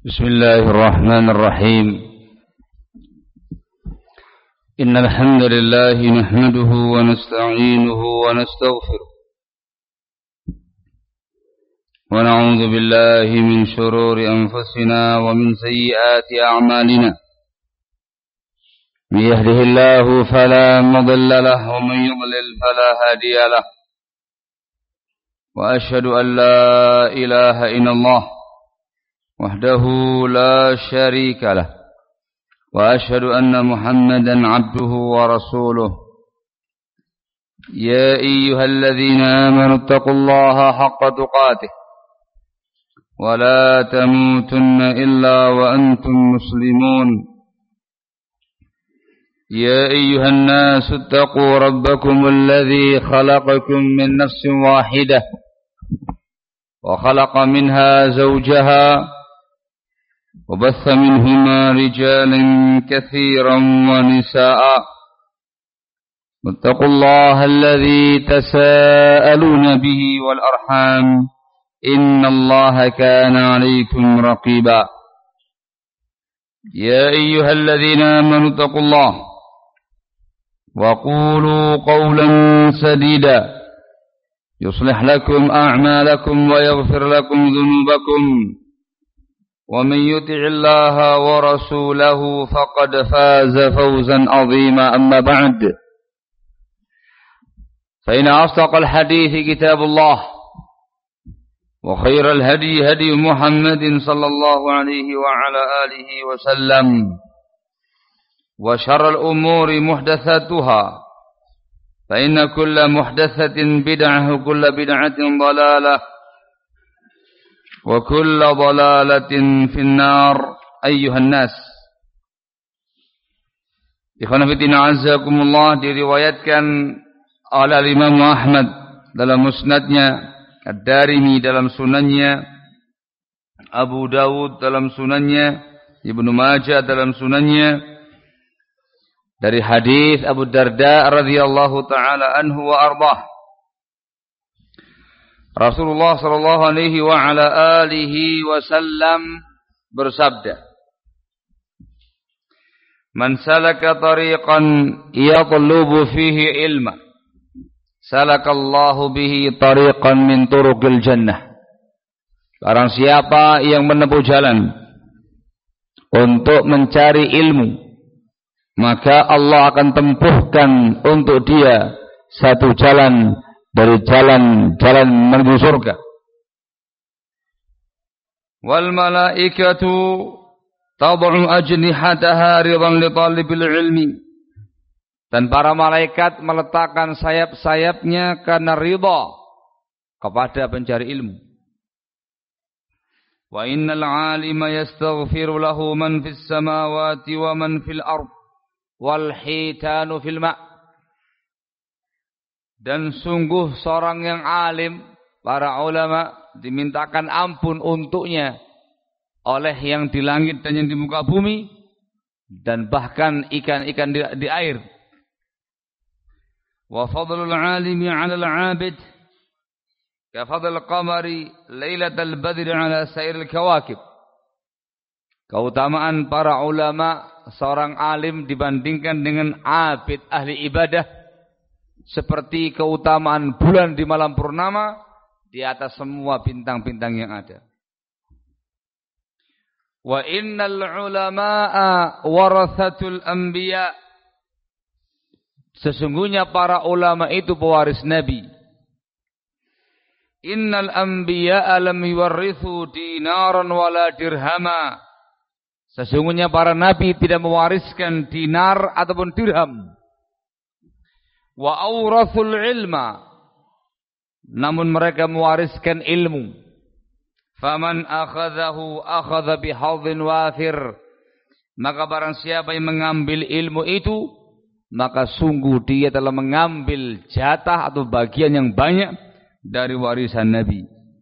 بسم الله الرحمن الرحيم إن الحمد لله نحمده ونستعينه ونستغفره ونعوذ بالله من شرور أنفسنا ومن سيئات أعمالنا من يهده الله فلا مضل له ومن يضلل فلا هادي له وأشهد أن لا إله إلا الله وحده لا شريك له وأشهد أن محمدا عبده ورسوله يا أيها الذين آمنوا اتقوا الله حق تقاته ولا تموتن إلا وأنتم مسلمون يا أيها الناس اتقوا ربكم الذي خلقكم من نفس واحدة وخلق منها زوجها وبث منهما رجالا كثيرا ونساء واتقوا الله الذي تساءلون به والأرحام إن الله كان عليكم رقيبا يا أيها الذين آمنوا اتقوا الله وقولوا قولا سديدا يصلح لكم أعمالكم ويغفر لكم ذنوبكم ومن يطع الله ورسوله فقد فاز فوزا عظيما أما بعد فإن أصدق الحديث كتاب الله وخير الهدي هدي محمد صلى الله عليه وعلى آله وسلم وشر الأمور محدثاتها فإن كل محدثة بدعة وكل بدعة ضلالة وكل ضلالة في النار أيها الناس. Ikhwan fillah azzakumullah, diriwayatkan oleh Imam Ahmad dalam musnadnya, Ad-Darimi dalam sunannya, Abu Dawud dalam sunannya, Ibnu Majah dalam sunannya, dari hadis Abu Darda radhiyallahu taala anhu wa ardhah. Rasulullah sallallahu alaihi wa ala alihi wasallam bersabda, "Man salaka tariqan yatlubu fihi ilma, salakallahu bihi tariqan min turuqil jannah." Barang siapa yang menempuh jalan untuk mencari ilmu, maka Allah akan tempuhkan untuk dia satu jalan dari jalan-jalan menuju surga. Wal malaikatu tad'u ajnihataha ridan li talibil ilmi. Dan para malaikat meletakkan sayap-sayapnya karena ridha kepada pencari ilmu. Wa innal 'alima yastaghfiru lahu man fis samawati wa man fil ard wal hitanu fil ma'. Dan sungguh seorang yang alim, para ulama, dimintakan ampun untuknya oleh yang di langit dan yang di muka bumi, dan bahkan ikan-ikan di air. Wa fadlul alimi 'ala al-'abid ka fadlil qamari lailatal badri 'ala sairil kawakib. Keutamaan para ulama, seorang alim dibandingkan dengan abid ahli ibadah, seperti keutamaan bulan di malam purnama di atas semua bintang-bintang yang ada. Wa innal ulama'a warathatul anbiya. Sesungguhnya para ulama itu pewaris nabi. Innal anbiya'a lam yuwarrithu dinaran wala dirhama. Sesungguhnya para nabi tidak mewariskan dinar ataupun dirham. Wa awrathul ilma, namun mereka mewariskan ilmu. Faman akhadhahu akhadha bihadhin wafir. Maka barang siapa yang mengambil ilmu itu, maka sungguh dia telah mengambil jatah atau bagian yang banyak dari warisan Nabi.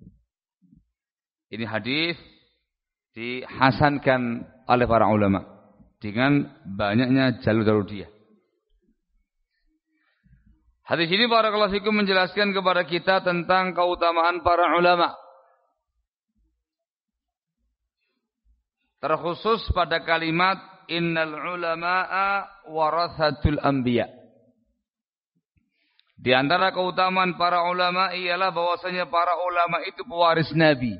Ini hadis dihasankan oleh para ulama dengan banyaknya jalur-jalur dia. Hadis ini barakallahu fikum menjelaskan kepada kita tentang keutamaan para ulama. terkhusus pada kalimat innal ulama'a warathatul anbiya. Di antara keutamaan para ulama ialah bahwasanya para ulama itu pewaris Nabi.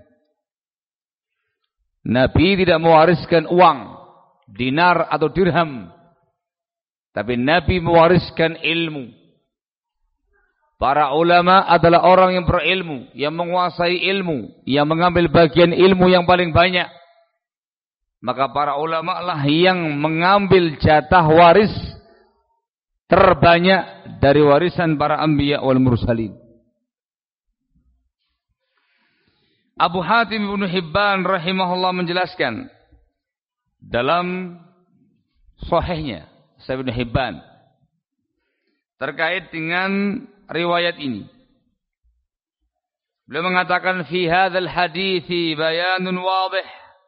Nabi tidak mewariskan uang, dinar atau dirham, tapi Nabi mewariskan ilmu. Para ulama adalah orang yang berilmu, yang menguasai ilmu, yang mengambil bagian ilmu yang paling banyak. Maka para ulama lah yang mengambil jatah waris terbanyak dari warisan para anbiya wal mursalin. Abu Hatim Ibnu Hibban rahimahullah menjelaskan dalam sahihnya Sahih Ibnu Hibban terkait dengan riwayat ini. Beliau mengatakan fi hadzal hadithi bayanun wadih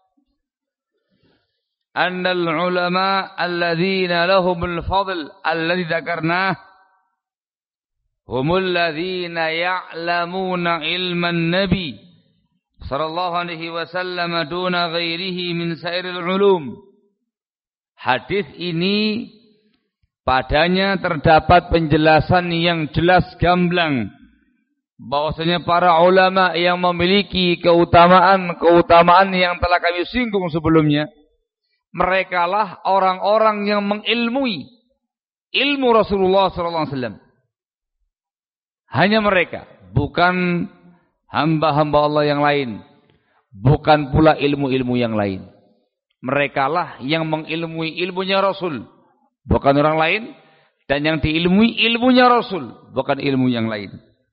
anna al-ulama alladhina lahumul fadl alladhi dzakarnah humul ladzina ya'lamuna ilman nabi sallallahu alaihi wasallam duna ghairihi min sairil ulum. Hadis ini padanya terdapat penjelasan yang jelas gamblang bahwasanya para ulama yang memiliki keutamaan yang telah kami singgung sebelumnya, merekalah orang-orang yang mengilmui ilmu Rasulullah SAW. Hanya mereka, bukan hamba-hamba Allah yang lain, bukan pula ilmu-ilmu yang lain. Merekalah yang mengilmui ilmunya Rasul, bukan orang lain, dan yang diilmui ilmunya Rasul, bukan ilmu yang lain.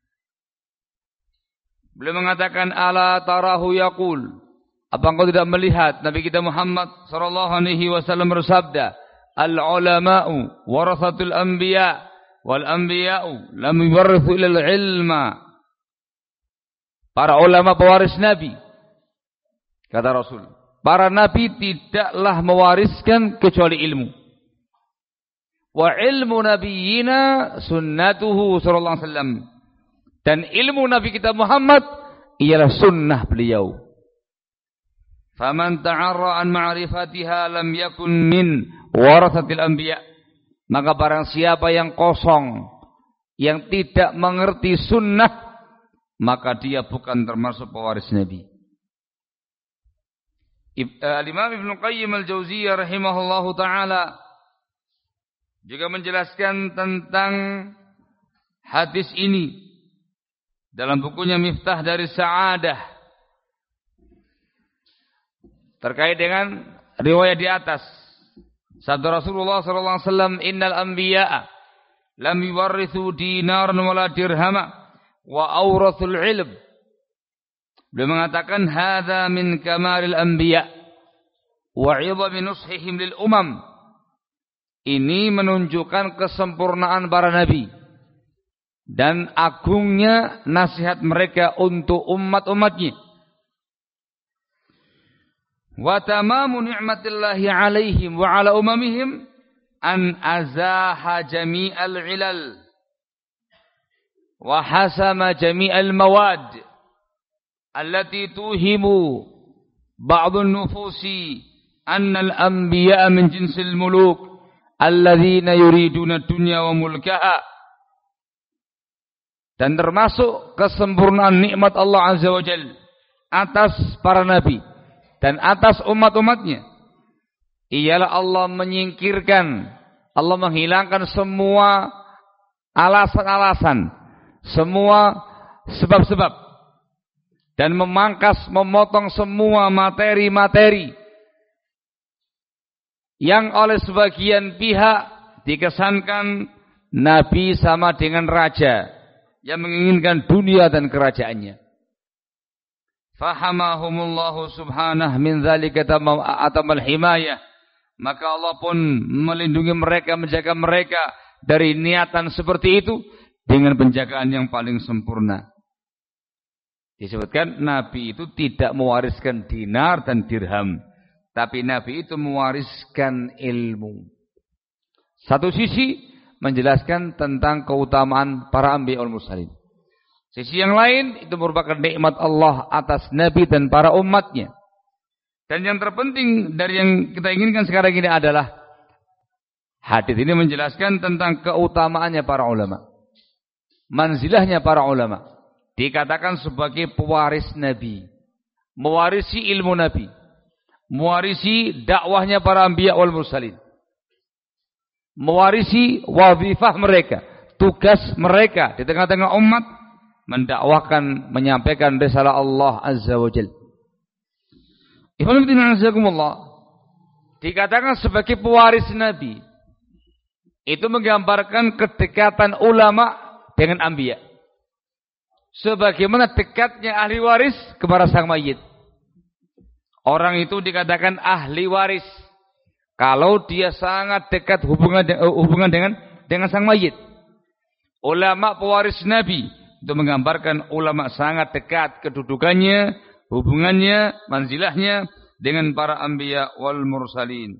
Beliau mengatakan ala tarahu yaqul, apa engkau tidak melihat Nabi kita Muhammad sallallahu alaihi wasallam bersabda, al ulama'u warathatul anbiya wal anbiya'u lam yuwarithu ilal ilma. Para ulama pewaris Nabi, kata Rasul. Para nabi tidaklah mewariskan kecuali ilmu. Wa ilmu nabiyina sunnatuhu sallallahu alaihi wasallam. Dan ilmu Nabi kita Muhammad ialah sunnah beliau. Faman ta'arra an ma'rifatiha lam yakun min warathatil anbiya. Maka barang siapa yang kosong, yang tidak mengerti sunnah, maka dia bukan termasuk pewaris Nabi. Al-Imam Ibnu Qayyim Al-Jauziyah rahimahullahu ta'ala juga menjelaskan tentang hadis ini dalam bukunya Miftah dari Sa'adah terkait dengan riwayat di atas. Sabda Rasulullah sallallahu alaihi wasallam, "Innal anbiya'a lam yuwarrithu dinaran wala dirhama wa awrathul ilm." Beliau mengatakan hadza min kamalil anbiya wa 'idhami nushihim lil umam. Ini menunjukkan kesempurnaan para nabi dan agungnya nasihat mereka untuk umat-umatnya. Wa tamamu ni'matillahi 'alaihim wa 'ala umamihim an azaha jami'al 'ilal wa hasama jami'al mawad allati tuhimu ba'dun nufusi anna al-anbiya'a min jinsil muluk alladzina yuriduna dunya wa mulkaha. Dan termasuk kesempurnaan nikmat Allah Azza wa Jalla atas para nabi dan atas umat-umatnya ialah Allah menyingkirkan, Allah menghilangkan semua alasan-alasan, semua sebab-sebab, dan memangkas, memotong semua materi-materi yang oleh sebagian pihak dikesankan Nabi sama dengan raja yang menginginkan dunia dan kerajaannya. Fahamahumullahu subhanahu min dzalika atamal himayah. Maka Allah pun melindungi mereka, menjaga mereka dari niatan seperti itu dengan penjagaan yang paling sempurna. Disebutkan Nabi itu tidak mewariskan dinar dan dirham, tapi Nabi itu mewariskan ilmu. Satu sisi menjelaskan tentang keutamaan para anbiya wal mursalin. Sisi yang lain itu merupakan nikmat Allah atas Nabi dan para umatnya. Dan yang terpenting dari yang kita inginkan sekarang ini adalah hadis ini menjelaskan tentang keutamaannya para ulama. Manzilahnya para ulama. Dikatakan sebagai pewaris Nabi. Mewarisi ilmu Nabi. Mewarisi dakwahnya para anbiya wal mursalin. Mewarisi wazifah mereka. Tugas mereka di tengah-tengah umat. Mendakwahkan, menyampaikan risalah Allah Azza wa Jalla. Dikatakan sebagai pewaris Nabi. Itu menggambarkan kedekatan ulama dengan anbiya. Sebagaimana dekatnya ahli waris kepada sang mayit. Orang itu dikatakan ahli waris kalau dia sangat dekat hubungan dengan sang mayit. Ulama pewaris Nabi itu menggambarkan ulama sangat dekat kedudukannya, hubungannya, manzilahnya dengan para anbiya wal mursalin.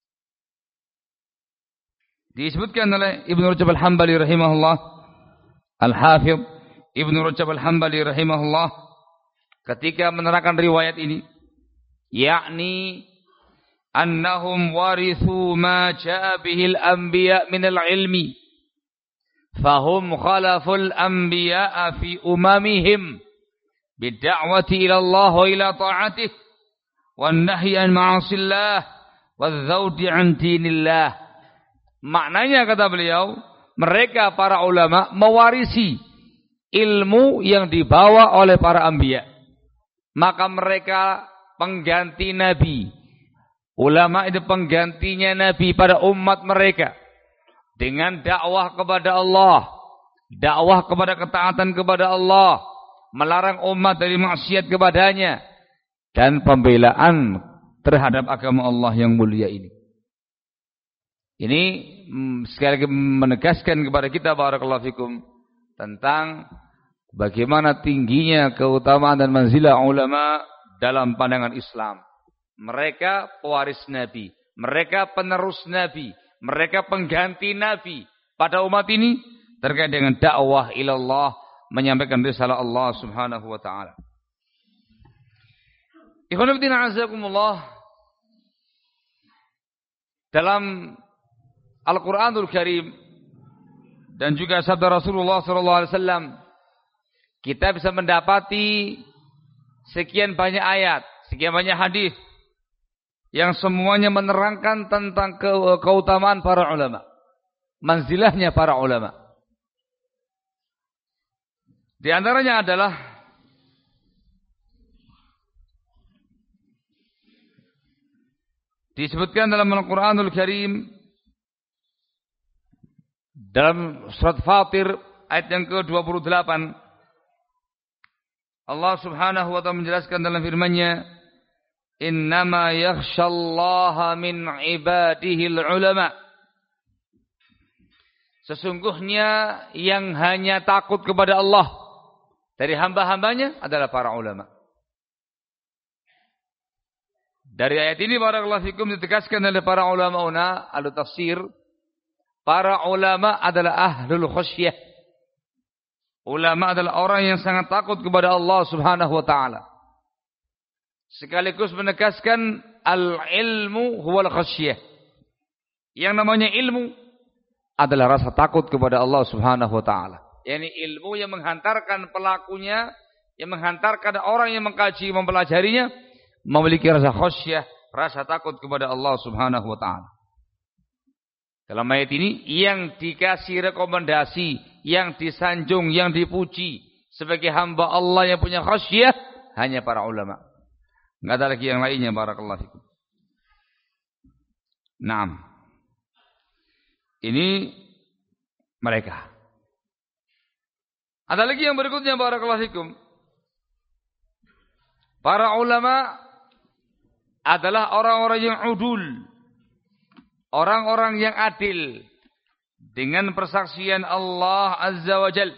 Disebutkan oleh Ibnu Rajab Al-Hambali rahimahullah, Al-Hafidh Ibnu Rajab Al-Hambali rahimahullah ketika menerangkan riwayat ini, yakni annahum warithu ma jaa bihi al-anbiya min al-ilmi fahum khalaful anbiya fi umamihim bid-da'wati ila Allah wa ila ta'atihi wan nahyi an ma'asillah wadh-dhawdi an dinillah. Maknanya kata beliau, mereka para ulama mewarisi ilmu yang dibawa oleh para anbiya. Maka mereka pengganti Nabi. Ulama itu penggantinya Nabi pada umat mereka. Dengan dakwah kepada Allah. Dakwah kepada ketaatan kepada Allah. Melarang umat dari maksiat kepadanya. Dan pembelaan terhadap agama Allah yang mulia ini. Ini sekali lagi menegaskan kepada kita barakallahu fikum tentang bagaimana tingginya keutamaan dan manzilah ulama dalam pandangan Islam. Mereka pewaris Nabi, mereka penerus Nabi, mereka pengganti Nabi pada umat ini terkait dengan dakwah ilallah, menyampaikan risalah Allah Subhanahu wa taala. Ikhwan fillah azakumullah, dalam Al-Quranul Karim dan juga sabda Rasulullah SAW, kita bisa mendapati sekian banyak ayat, sekian banyak hadis yang semuanya menerangkan tentang keutamaan para ulama, manzilahnya para ulama. Di antaranya adalah disebutkan dalam Al-Quranul Karim dalam surat Fatir ayat yang ke-28, Allah Subhanahu wa taala menjelaskan dalam firman-Nya, "Innama yakhshallaha min ibadihil ulama." Sesungguhnya yang hanya takut kepada Allah dari hamba-hambanya adalah para ulama. Dari ayat ini barakallahu fikum ditegaskan oleh para ulama ahli tafsir, para ulama adalah ahlul khasyah. Ulama adalah orang yang sangat takut kepada Allah Subhanahu wa taala. Sekaligus menegaskan al-ilmu huwal khasyah. Yang namanya ilmu adalah rasa takut kepada Allah Subhanahu wa taala. Yani ilmu yang menghantarkan pelakunya, yang menghantarkan orang yang mengkaji, mempelajarinya memiliki rasa khasyah, rasa takut kepada Allah Subhanahu wa taala. Dalam ayat ini yang dikasih rekomendasi, yang disanjung, yang dipuji sebagai hamba Allah yang punya khasyah hanya para ulama. Enggak ada lagi yang lainnya barakallahu fikum. Naam. Ini mereka. Ada lagi yang berikutnya barakallahu fikum. Para ulama adalah orang-orang yang udul. Orang-orang yang adil dengan persaksian Allah Azza wa Jal.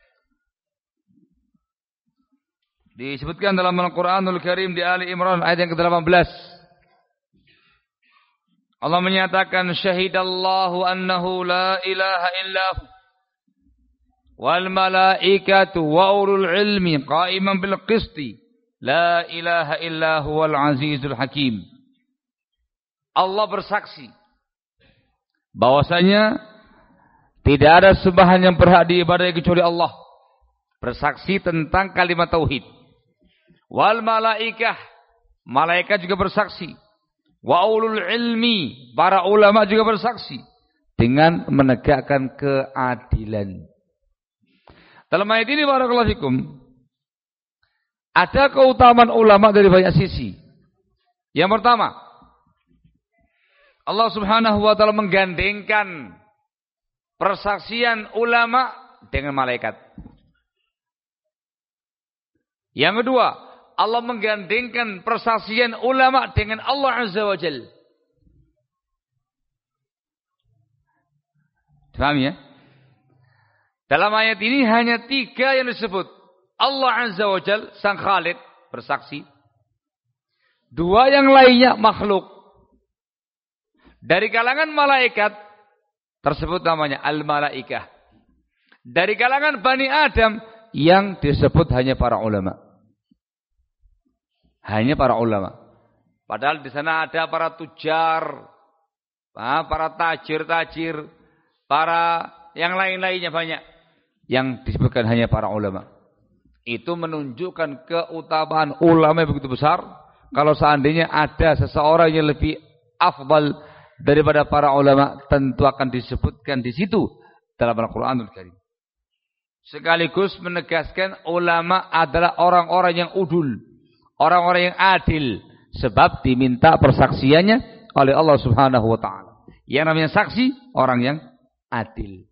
Disebutkan dalam Al-Quranul Karim di Ali Imran ayat yang ke-18. Allah menyatakan, "Syahidallahu annahu la ilaha illahu wal malaikatu wa ulul ilmi qa'iman bil qisti La ilaha illa huwal azizul hakim. Allah bersaksi bahwasanya tidak ada sembahan yang berhak diibadahi kecuali Allah. Bersaksi tentang kalimat tauhid. Wal malaikah, malaikat juga bersaksi. Wa ulul ilmi, para ulama juga bersaksi dengan menegakkan keadilan. Dalam ayat ini barakallahu fikum, ada keutamaan ulama dari banyak sisi. Yang pertama, Allah Subhanahu wa taala menggandengkan persaksian ulama dengan malaikat. Yang kedua, Allah menggandengkan persaksian ulama dengan Allah Azza wa Jalla. Paham ya? Dalam ayat ini hanya 3 yang disebut. Allah Azza wa Jalla, Sang Khalik, bersaksi. 2 yang lainnya makhluk. Dari kalangan malaikat, tersebut namanya al-malaikah. Dari kalangan Bani Adam, yang disebut hanya para ulama. Hanya para ulama. Padahal di sana ada para tujar, para tajir-tajir, para yang lain-lainnya banyak. Yang disebutkan hanya para ulama. Itu menunjukkan keutamaan ulama yang begitu besar. Kalau seandainya ada seseorang yang lebih afdal daripada para ulama, tentu akan disebutkan di situ dalam Al-Qur'anul Karim. Sekaligus menegaskan ulama adalah orang-orang yang udul, orang-orang yang adil, sebab diminta persaksiannya oleh Allah Subhanahu wa taala. Yang namanya saksi, orang yang adil.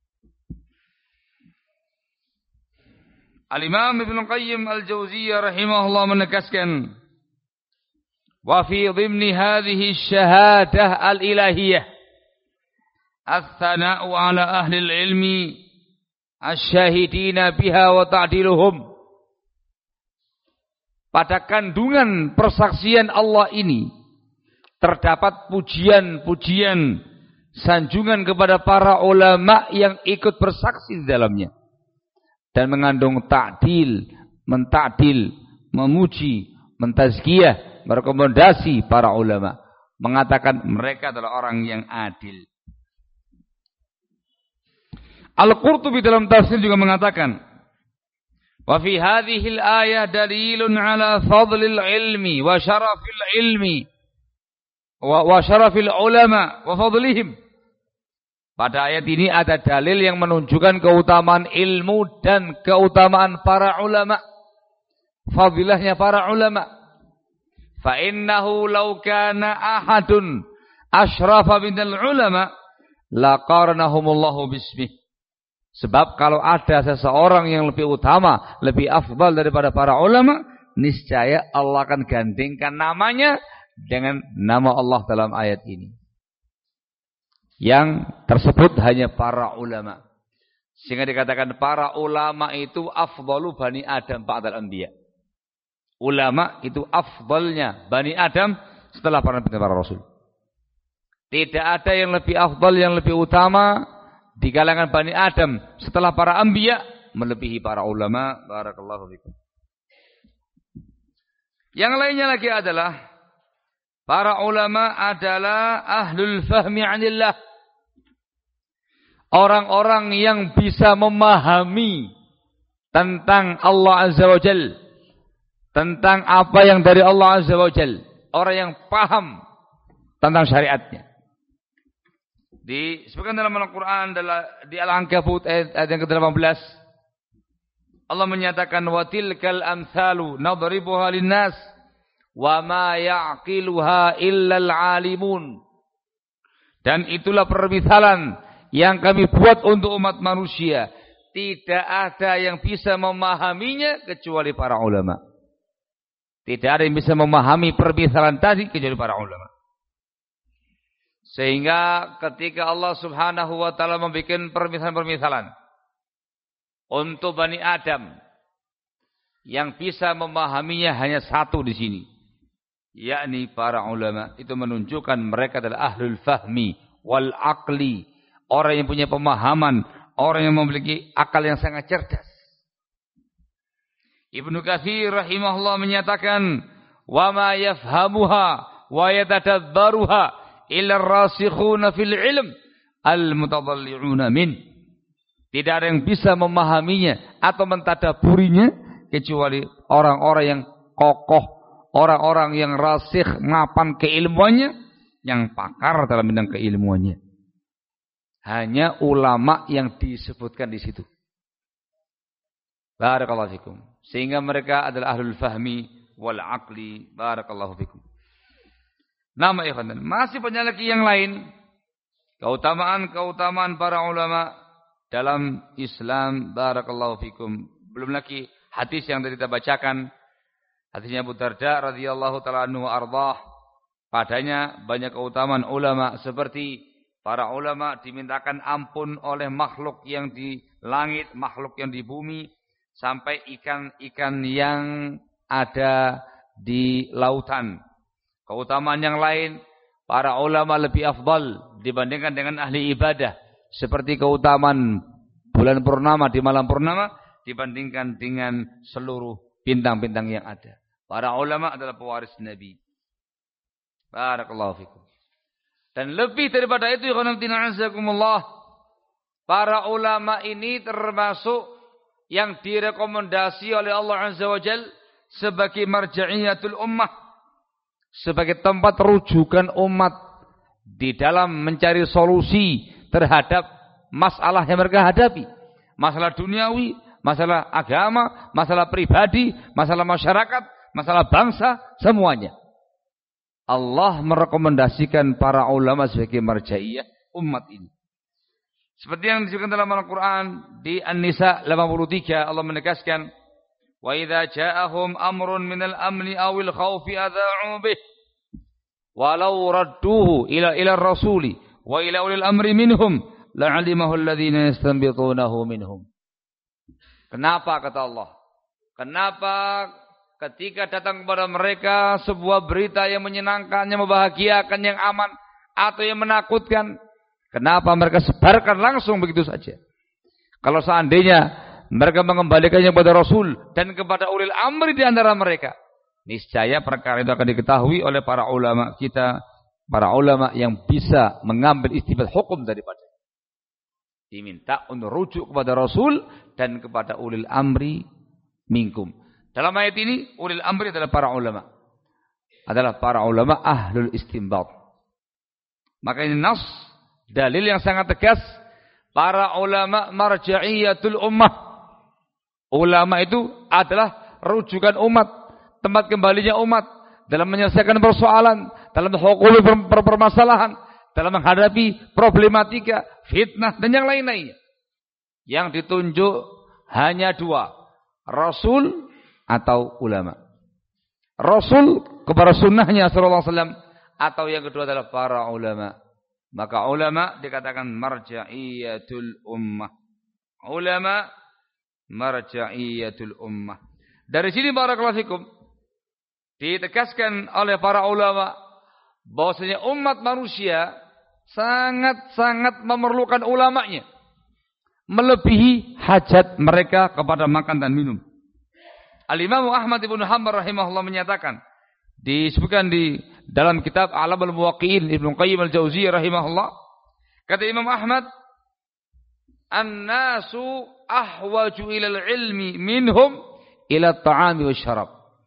Al-Imam Ibnu Qayyim Al-Jauziyah rahimahullah menegaskan, wa fi dhimni hadhihi syahadah al-ilahiyah ats-tsana'u 'ala ahli al-'ilmi asy-syahidina biha wa ta'diluhum. Pada kandungan persaksian Allah ini terdapat pujian-pujian, sanjungan kepada para ulama yang ikut bersaksi di dalamnya. Dan mengandung ta'dil, menta'dil, memuji, mentazkiyah, merekomendasi para ulama, mengatakan mereka adalah orang yang adil. Al-Qurtubi dalam tafsir juga mengatakan, wa fi hadhihi al-ayah dalilun ala fadlil ilmi wa syarafil ilmi wa syarafil ulama wa fadlihim. Pada ayat ini ada dalil yang menunjukkan keutamaan ilmu dan keutamaan para ulama. Fadilahnya para ulama. Fa innahu law kana ahadun asyrafa minal ulama laqarnahumullahu bismih. Sebab kalau ada seseorang yang lebih utama, lebih afdal daripada para ulama, niscaya Allah akan gandengkan namanya dengan nama Allah dalam ayat ini. Yang tersebut hanya para ulama. Sehingga dikatakan para ulama itu afdalu Bani Adam ba'dal anbiya. Ulama itu afdalnya Bani Adam setelah para rasul. Tidak ada yang lebih afdal, yang lebih utama di kalangan Bani Adam setelah para anbiya melebihi para ulama. Barakallahu fikum. Yang lainnya lagi adalah para ulama adalah ahlul fahmi 'anillah. Orang-orang yang bisa memahami tentang Allah Azza wa Jalla, tentang apa yang dari Allah Azza wa Jalla. Orang yang paham tentang syariatnya. Disebutkan dalam Al-Quran di Al-Ankabut ayat yang ke-18, Allah menyatakan wa tilkal amsalu nadribuha linnas wa ma ya'qiluha illal alimun. Dan itulah permisalan yang kami buat untuk umat manusia. Tidak ada yang bisa memahaminya kecuali para ulama. Tidak ada yang bisa memahami permisalan tadi kecuali para ulama. Sehingga ketika Allah Subhanahu wa taala membuat permisalan-permisalan untuk Bani Adam, yang bisa memahaminya hanya satu di sini, yakni para ulama. Itu menunjukkan mereka adalah ahlul fahmi wal aqli. Orang yang punya pemahaman, orang yang memiliki akal yang sangat cerdas. Ibnu Katsir rahimahullah menyatakan, "Wa ma yafhamuha wa yatadabbaruha illa ar-rasikhuna fil ilm al-mutadalli'una min." Tidak ada yang bisa memahaminya atau mentadaburinya kecuali orang-orang yang kokoh, orang-orang yang rasikh, mapan keilmuannya, yang pakar dalam bidang keilmuannya. Hanya ulama yang disebutkan di situ. Barakallahu fikum. Sehingga mereka adalah ahlul fahmi wal aqli. Barakallahu fikum. Nama ikhwan. Masih banyak lagi yang lain. Keutamaan para ulama dalam Islam. Barakallahu fikum. Belum lagi hadis yang tadi kita bacakan. Hadisnya Abu Darda radhiyallahu ta'ala anhu ardah. Padanya banyak keutamaan ulama seperti para ulama dimintakan ampun oleh makhluk yang di langit, makhluk yang di bumi, sampai ikan-ikan yang ada di lautan. Keutamaan yang lain, para ulama lebih afdal dibandingkan dengan ahli ibadah. Seperti keutamaan bulan purnama di malam purnama dibandingkan dengan seluruh bintang-bintang yang ada. Para ulama adalah pewaris Nabi. Barakallahu fikum. Dan lebih daripada itu, para ulama ini termasuk yang direkomendasi oleh Allah Azza wa Jal sebagai marja'iyatul ummah, sebagai tempat rujukan umat di dalam mencari solusi terhadap masalah yang mereka hadapi. Masalah duniawi, masalah agama, masalah pribadi, masalah masyarakat, masalah bangsa, semuanya. Allah merekomendasikan para ulama sebagai marja'iyah umat ini. Seperti yang disebutkan dalam Al-Quran di An-Nisa 83, Allah menegaskan, "Wa idza ja'ahum amrun minal amni awil khawfi adha'u bih, walau radduhu ila rasuli wa ila ulil amri minhum la'alimahu alladhina yastanbitunahu minhum." Kenapa kata Allah? Kenapa ketika datang kepada mereka sebuah berita yang menyenangkan, yang membahagiakan, yang aman, atau yang menakutkan, kenapa mereka sebarkan langsung begitu saja? Kalau seandainya mereka mengembalikannya kepada Rasul dan kepada ulil amri di antara mereka, niscaya perkara itu akan diketahui oleh para ulama kita, para ulama yang bisa mengambil istinbat hukum daripada. Diminta untuk rujuk kepada Rasul dan kepada ulil amri minkum. Dalam ayat ini, ulil amri adalah para ulama. Adalah para ulama ahlul istinbat. Maka ini nas, dalil yang sangat tegas. Para ulama marja'iyatul ummah. Ulama itu adalah rujukan umat. Tempat kembalinya umat. Dalam menyelesaikan persoalan. Dalam hukum permasalahan. Dalam menghadapi problematika, fitnah, dan yang lain-lainnya. Yang ditunjuk hanya dua. Rasul atau ulama. Rasul kepada sunnahnya sallallahu alaihi wasallam, atau yang kedua adalah para ulama. Maka ulama dikatakan marja'iyatul ummah. Ulama marja'iyatul ummah. Dari sini barakallahu fikum ditegaskan oleh para ulama bahwasanya umat manusia sangat-sangat memerlukan ulamanya, melebihi hajat mereka kepada makan dan minum. Al-Imam Ahmad ibn Hanbal rahimahullah menyatakan, disebutkan di dalam kitab A'lamul Muwaqqi'in Ibnu Qayyim al-Jauziyah rahimahullah, kata Imam Ahmad, "An-nasu ahwaju ilal ilmi minhum ila at-ta'ami wasyarab."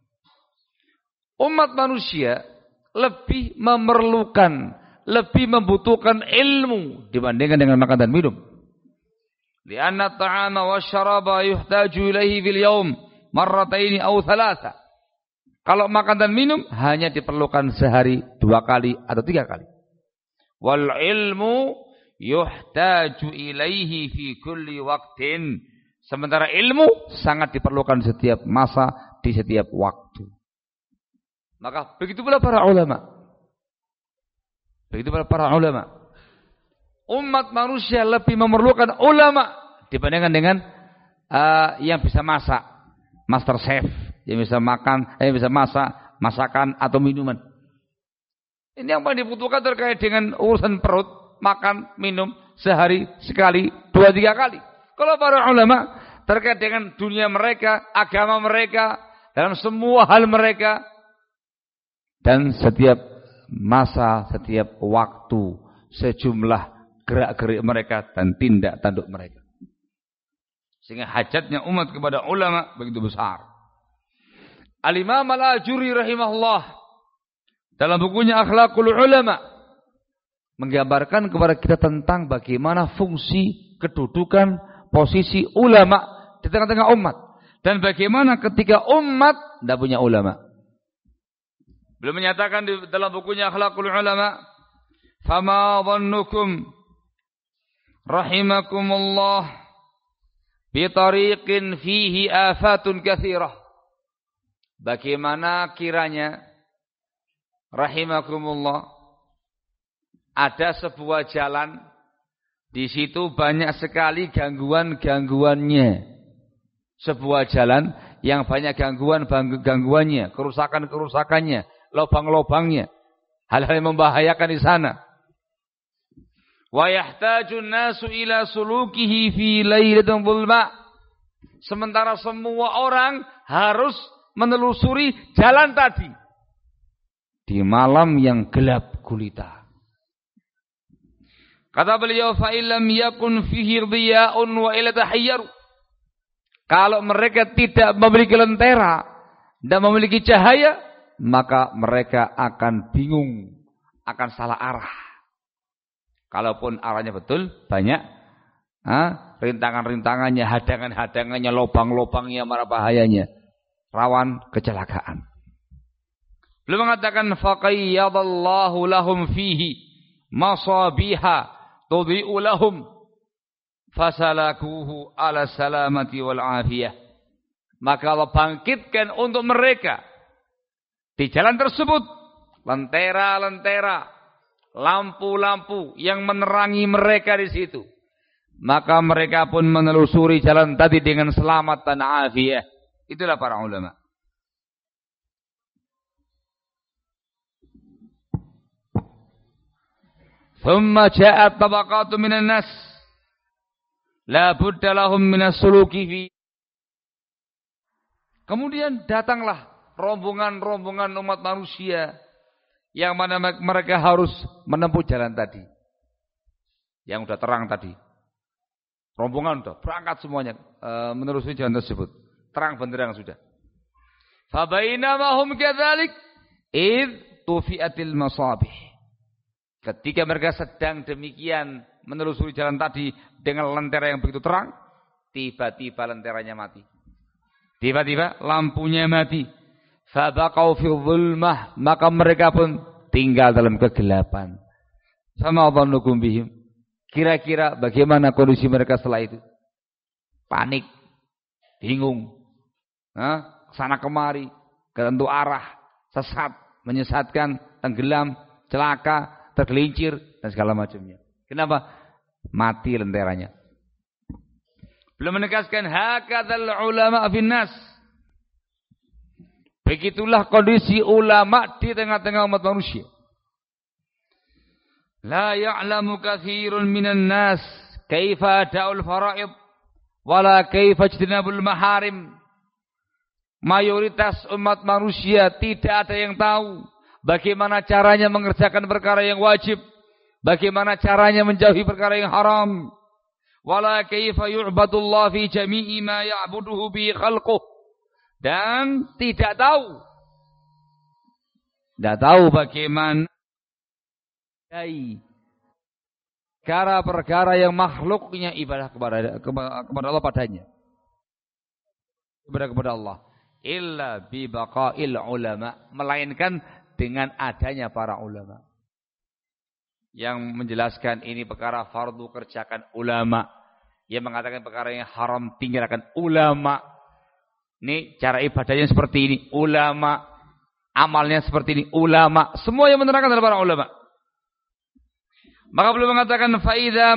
Umat manusia lebih memerlukan, lebih membutuhkan ilmu dibandingkan dengan makan dan minum. Li'anna at-ta'ama wasyaraba yuhtaju ilaihi fil yaum marrataini aw thalatha. Kalau makan dan minum hanya diperlukan sehari 2 kali atau 3 kali. Wal ilmu yuhtaju ilaihi fi kulli waqtin. Sementara ilmu sangat diperlukan setiap masa, di setiap waktu. Maka begitu pula para ulama. Begitu pula para ulama. Umat manusia lebih memerlukan ulama dibandingkan dengan yang bisa masak. Master chef yang bisa makan, bisa masakan atau minuman. Ini yang paling dibutuhkan terkait dengan urusan perut, makan, minum sehari sekali, 2-3 kali. Kalau para ulama terkait dengan dunia mereka, agama mereka, dalam semua hal mereka. Dan setiap masa, setiap waktu, sejumlah gerak-gerik mereka dan tindak tanduk mereka. Sehingga hajatnya umat kepada ulama begitu besar. Al-Imam Al-Ajuri rahimahullah dalam bukunya Akhlaqul Ulama menggambarkan kepada kita tentang bagaimana fungsi, kedudukan, posisi ulama di tengah-tengah umat. Dan bagaimana ketika umat tidak punya ulama. Beliau menyatakan di dalam bukunya Akhlaqul Ulama, "Fama dhannukum rahimakumullah bi tariqin fihi afatun katsirah." Bagaimana kiranya rahimakumullah ada sebuah jalan di situ banyak sekali gangguan-gangguannya. Sebuah jalan yang banyak gangguannya, kerusakan-kerusakannya, lubang-lubangnya, hal-hal yang membahayakan di sana. Wa yahtajun nasu ila sulukihi fi lailatin dhulma. Sementara semua orang harus menelusuri jalan tadi di malam yang gelap gulita. Kata beliau, fa illam yakun fihi dhiya'un wa ila tahayyaru. Kalau mereka tidak memiliki lentera dan memiliki cahaya, maka mereka akan bingung, akan salah arah. Kalaupun arahnya betul, banyak rintangan-rintangannya, hadangan-hadangannya, lubang-lubangnya, marah bahayanya, rawan kecelakaan. Beliau mengatakan faqayyadallahu lahum fihi masabiha tudhi'u lahum fasalakuhu ala salamati wal afiyah. Maka Allah bangkitkan untuk mereka di jalan tersebut lentera-lentera, lampu-lampu yang menerangi mereka di situ. Maka mereka pun menelusuri jalan tadi dengan selamat dan afiyah. Itulah para ulama. Thumma ja'at tabaqatu minan nas la budda lahum minas suluki fi. Kemudian datanglah rombongan-rombongan umat manusia yang mana mereka harus menempuh jalan tadi. Yang sudah terang tadi. Rombongan sudah berangkat semuanya menelusuri jalan tersebut. Terang benderang sudah. Fa bainama hum kadzalik id tufiatil masabih. Ketika mereka sedang demikian menelusuri jalan tadi dengan lentera yang begitu terang, tiba-tiba lenteranya mati. Tiba-tiba lampunya mati. Fa baqau fi dhulmah, maka mereka pun tinggal dalam kegelapan. Sama dhannukum bihim. Kira-kira bagaimana kondisi mereka setelah itu? Panik, bingung. Kesana kemari, ketentu arah, sesat, menyesatkan, tenggelam, celaka, tergelincir dan segala macamnya. Kenapa? Mati lenteranya. Belum menegaskan hakadzal ulama finnas. Begitulah kondisi ulama di tengah-tengah umat manusia. La ya'lamu katsirun minan nas kaifa da'ul fara'id wala kaifa ijtinabul maharim. Mayoritas umat manusia tidak ada yang tahu bagaimana caranya mengerjakan perkara yang wajib, bagaimana caranya menjauhi perkara yang haram. Wala kaifa yu'badullah fi jami'i ma ya'buduhu bi khalquh. Dan tidak tahu bagaimana perkara-perkara yang makhluknya ibadah kepada Allah padanya. Ibadah kepada Allah. Illa bi baqa'il ulama, melainkan dengan adanya para ulama. Yang menjelaskan ini perkara fardu kerjakan ulama. Yang mengatakan perkara yang haram tinggalkan ulama. Ini cara ibadahnya seperti ini, ulama. Amalnya seperti ini, ulama. Semua yang menerangkan adalah para ulama. Maka beliau mengatakan faidza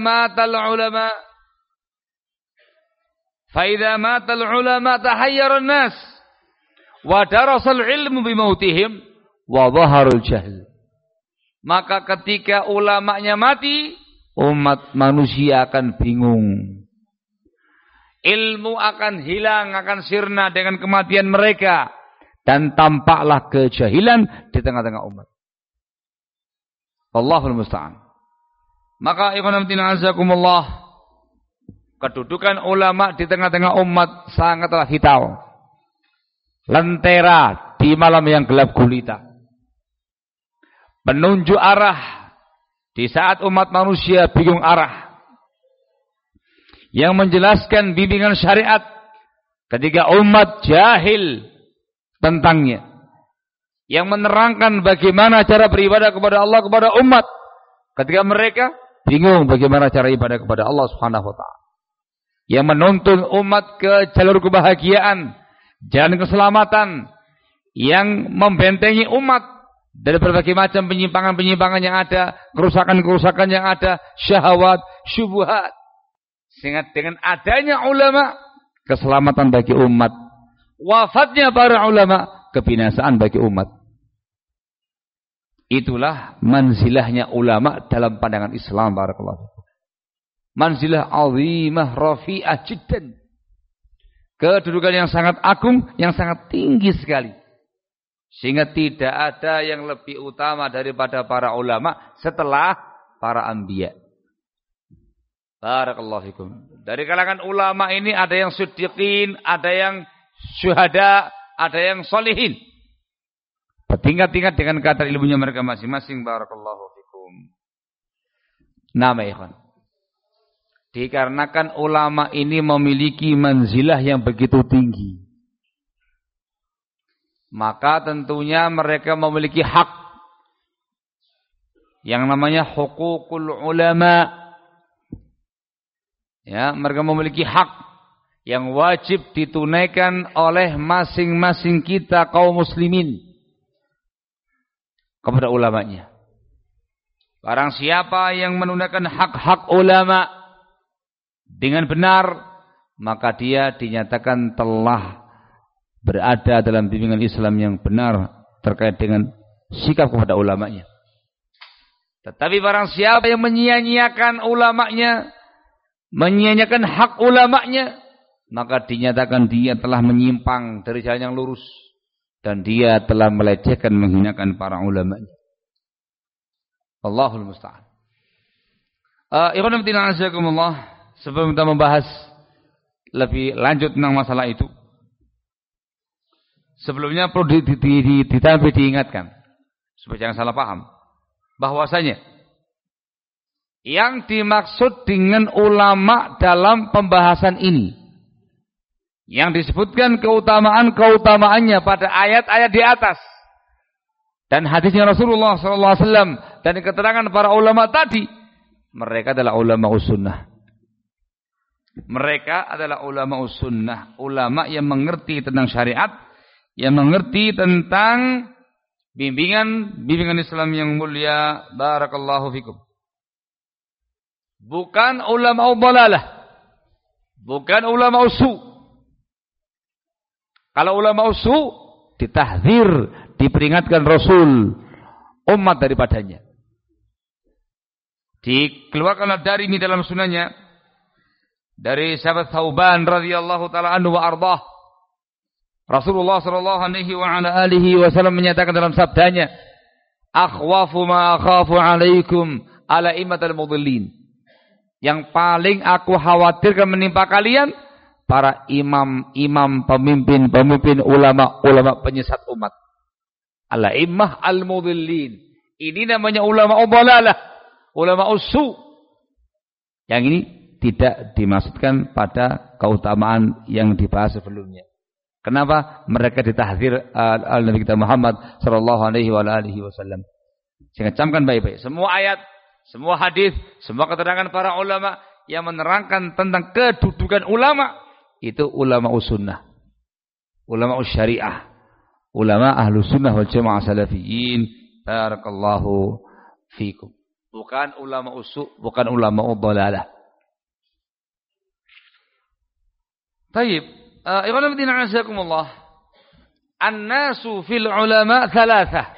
matal ulama tahayyarun nas wa darasal ilmu bimautihim wa dhaharul jahl. Maka ketika ulamanya mati, umat manusia akan bingung. Ilmu akan hilang, akan sirna dengan kematian mereka. Dan tampaklah kejahilan di tengah-tengah umat. Allahul musta'an. Maka ikhwan fillah azakumullah, kedudukan ulama di tengah-tengah umat sangatlah vital. Lentera di malam yang gelap gulita. Penunjuk arah di saat umat manusia bingung arah. Yang menjelaskan bimbingan syariat ketika umat jahil tentangnya. Yang menerangkan bagaimana cara beribadah kepada Allah kepada umat ketika mereka bingung bagaimana cara ibadah kepada Allah Subhanahu wa taala. Yang menuntun umat ke jalur kebahagiaan, jalan keselamatan, yang membentengi umat dari berbagai macam penyimpangan-penyimpangan yang ada, kerusakan-kerusakan yang ada, syahwat, syubhat. Sehingga dengan adanya ulama, keselamatan bagi umat. Wafatnya para ulama, kebinasaan bagi umat. Itulah manzilahnya ulama dalam pandangan Islam. Barakallahu fikum. Manzilah azimah rafi'ah jiddan. Kedudukan yang sangat agung, yang sangat tinggi sekali. Sehingga tidak ada yang lebih utama daripada para ulama setelah para anbiya. Barakallahu fikum. Dari kalangan ulama ini ada yang siddiqin, ada yang syuhada, ada yang solihin. Bertingkat-tingkat dengan kadar ilmunya mereka masing-masing. Barakallahu fikum. Nama ikhwan. Dikarenakan ulama ini memiliki manzilah yang begitu tinggi, maka tentunya mereka memiliki hak yang namanya hukukul ulama. Ya, mereka memiliki hak yang wajib ditunaikan oleh masing-masing kita kaum muslimin kepada ulamanya. Barang siapa yang menunaikan hak-hak ulama dengan benar, maka dia dinyatakan telah berada dalam bimbingan Islam yang benar terkait dengan sikap kepada ulamanya. Tetapi barang siapa yang menyia-nyiakan ulamanya, menyia-nyiakan hak ulamanya, maka dinyatakan dia telah menyimpang dari jalan yang lurus dan dia telah melecehkan, menghinakan para ulamanya. Allahul musta'an. Ikhwan fillah azakumullah, sebelum kita membahas lebih lanjut tentang masalah itu, sebelumnya perlu diingatkan supaya jangan salah paham bahwasanya yang dimaksud dengan ulama dalam pembahasan ini, yang disebutkan keutamaan-keutamaannya pada ayat-ayat di atas dan hadisnya Rasulullah SAW dan keterangan para ulama tadi, mereka adalah ulama sunnah. Mereka adalah ulama sunnah, ulama yang mengerti tentang syariat, yang mengerti tentang bimbingan Islam yang mulia. Barakallahu fikum. Bukan ulama dhalalah, bukan ulama usu. Kalau ulama usu ditahdzir, diperingatkan Rasul umat daripadanya. Dikeluarkan dari dalam sunanya dari sahabat Thauban radhiyallahu taala anhu wa ardhah. Rasulullah sallallahu alaihi wasallam menyatakan dalam sabdanya, "Akhwafu ma akhafu alaikum ala imatal mudhillin." Yang paling aku khawatirkan menimpa kalian para imam-imam, pemimpin ulama penyesat umat. Al-immah al-mudhillin. Ini namanya ulama dhalalah, ulama usu. Yang ini tidak dimaksudkan pada keutamaan yang dibahas sebelumnya. Kenapa? Mereka ditahdzir Nabi kita Muhammad sallallahu alaihi wasallam. Sehingga camkan baik-baik. Semua ayat, semua hadis, semua keterangan para ulama yang menerangkan tentang kedudukan ulama, itu ulama sunnah, ulama syariah, ulama ahlu sunnah wal jamaah salafiyin. Barakallahu fikum. Bukan ulama usu, bukan ulama dhalalah. Baik, ikhwan fillah azakumullah. An-nasu fil ulama thalathah.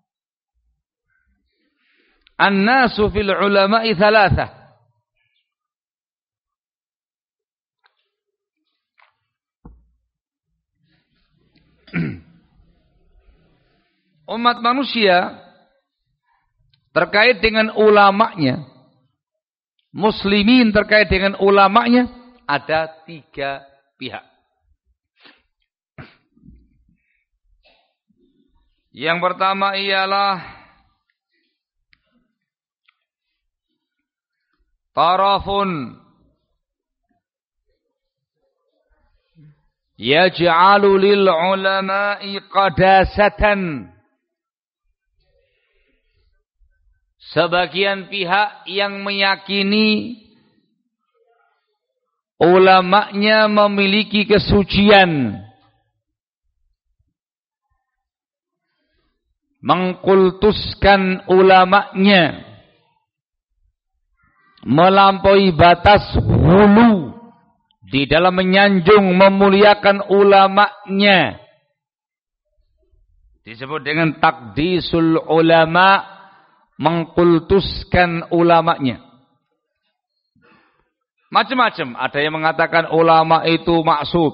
An-nasu fil ulama'i thalathah. Umat manusia terkait dengan ulamanya, muslimin terkait dengan ulamanya ada 3 pihak. Yang pertama ialah tarafun yaj'alu lil ulama'i qadasatan. Sebagian pihak yang meyakini ulamanya memiliki kesucian, mengkultuskan ulamanya, melampaui batas hulu di dalam menyanjung memuliakan ulamanya, disebut dengan takdisul ulama, mengkultuskan ulamanya. Macam-macam. Ada yang mengatakan ulama itu maksud.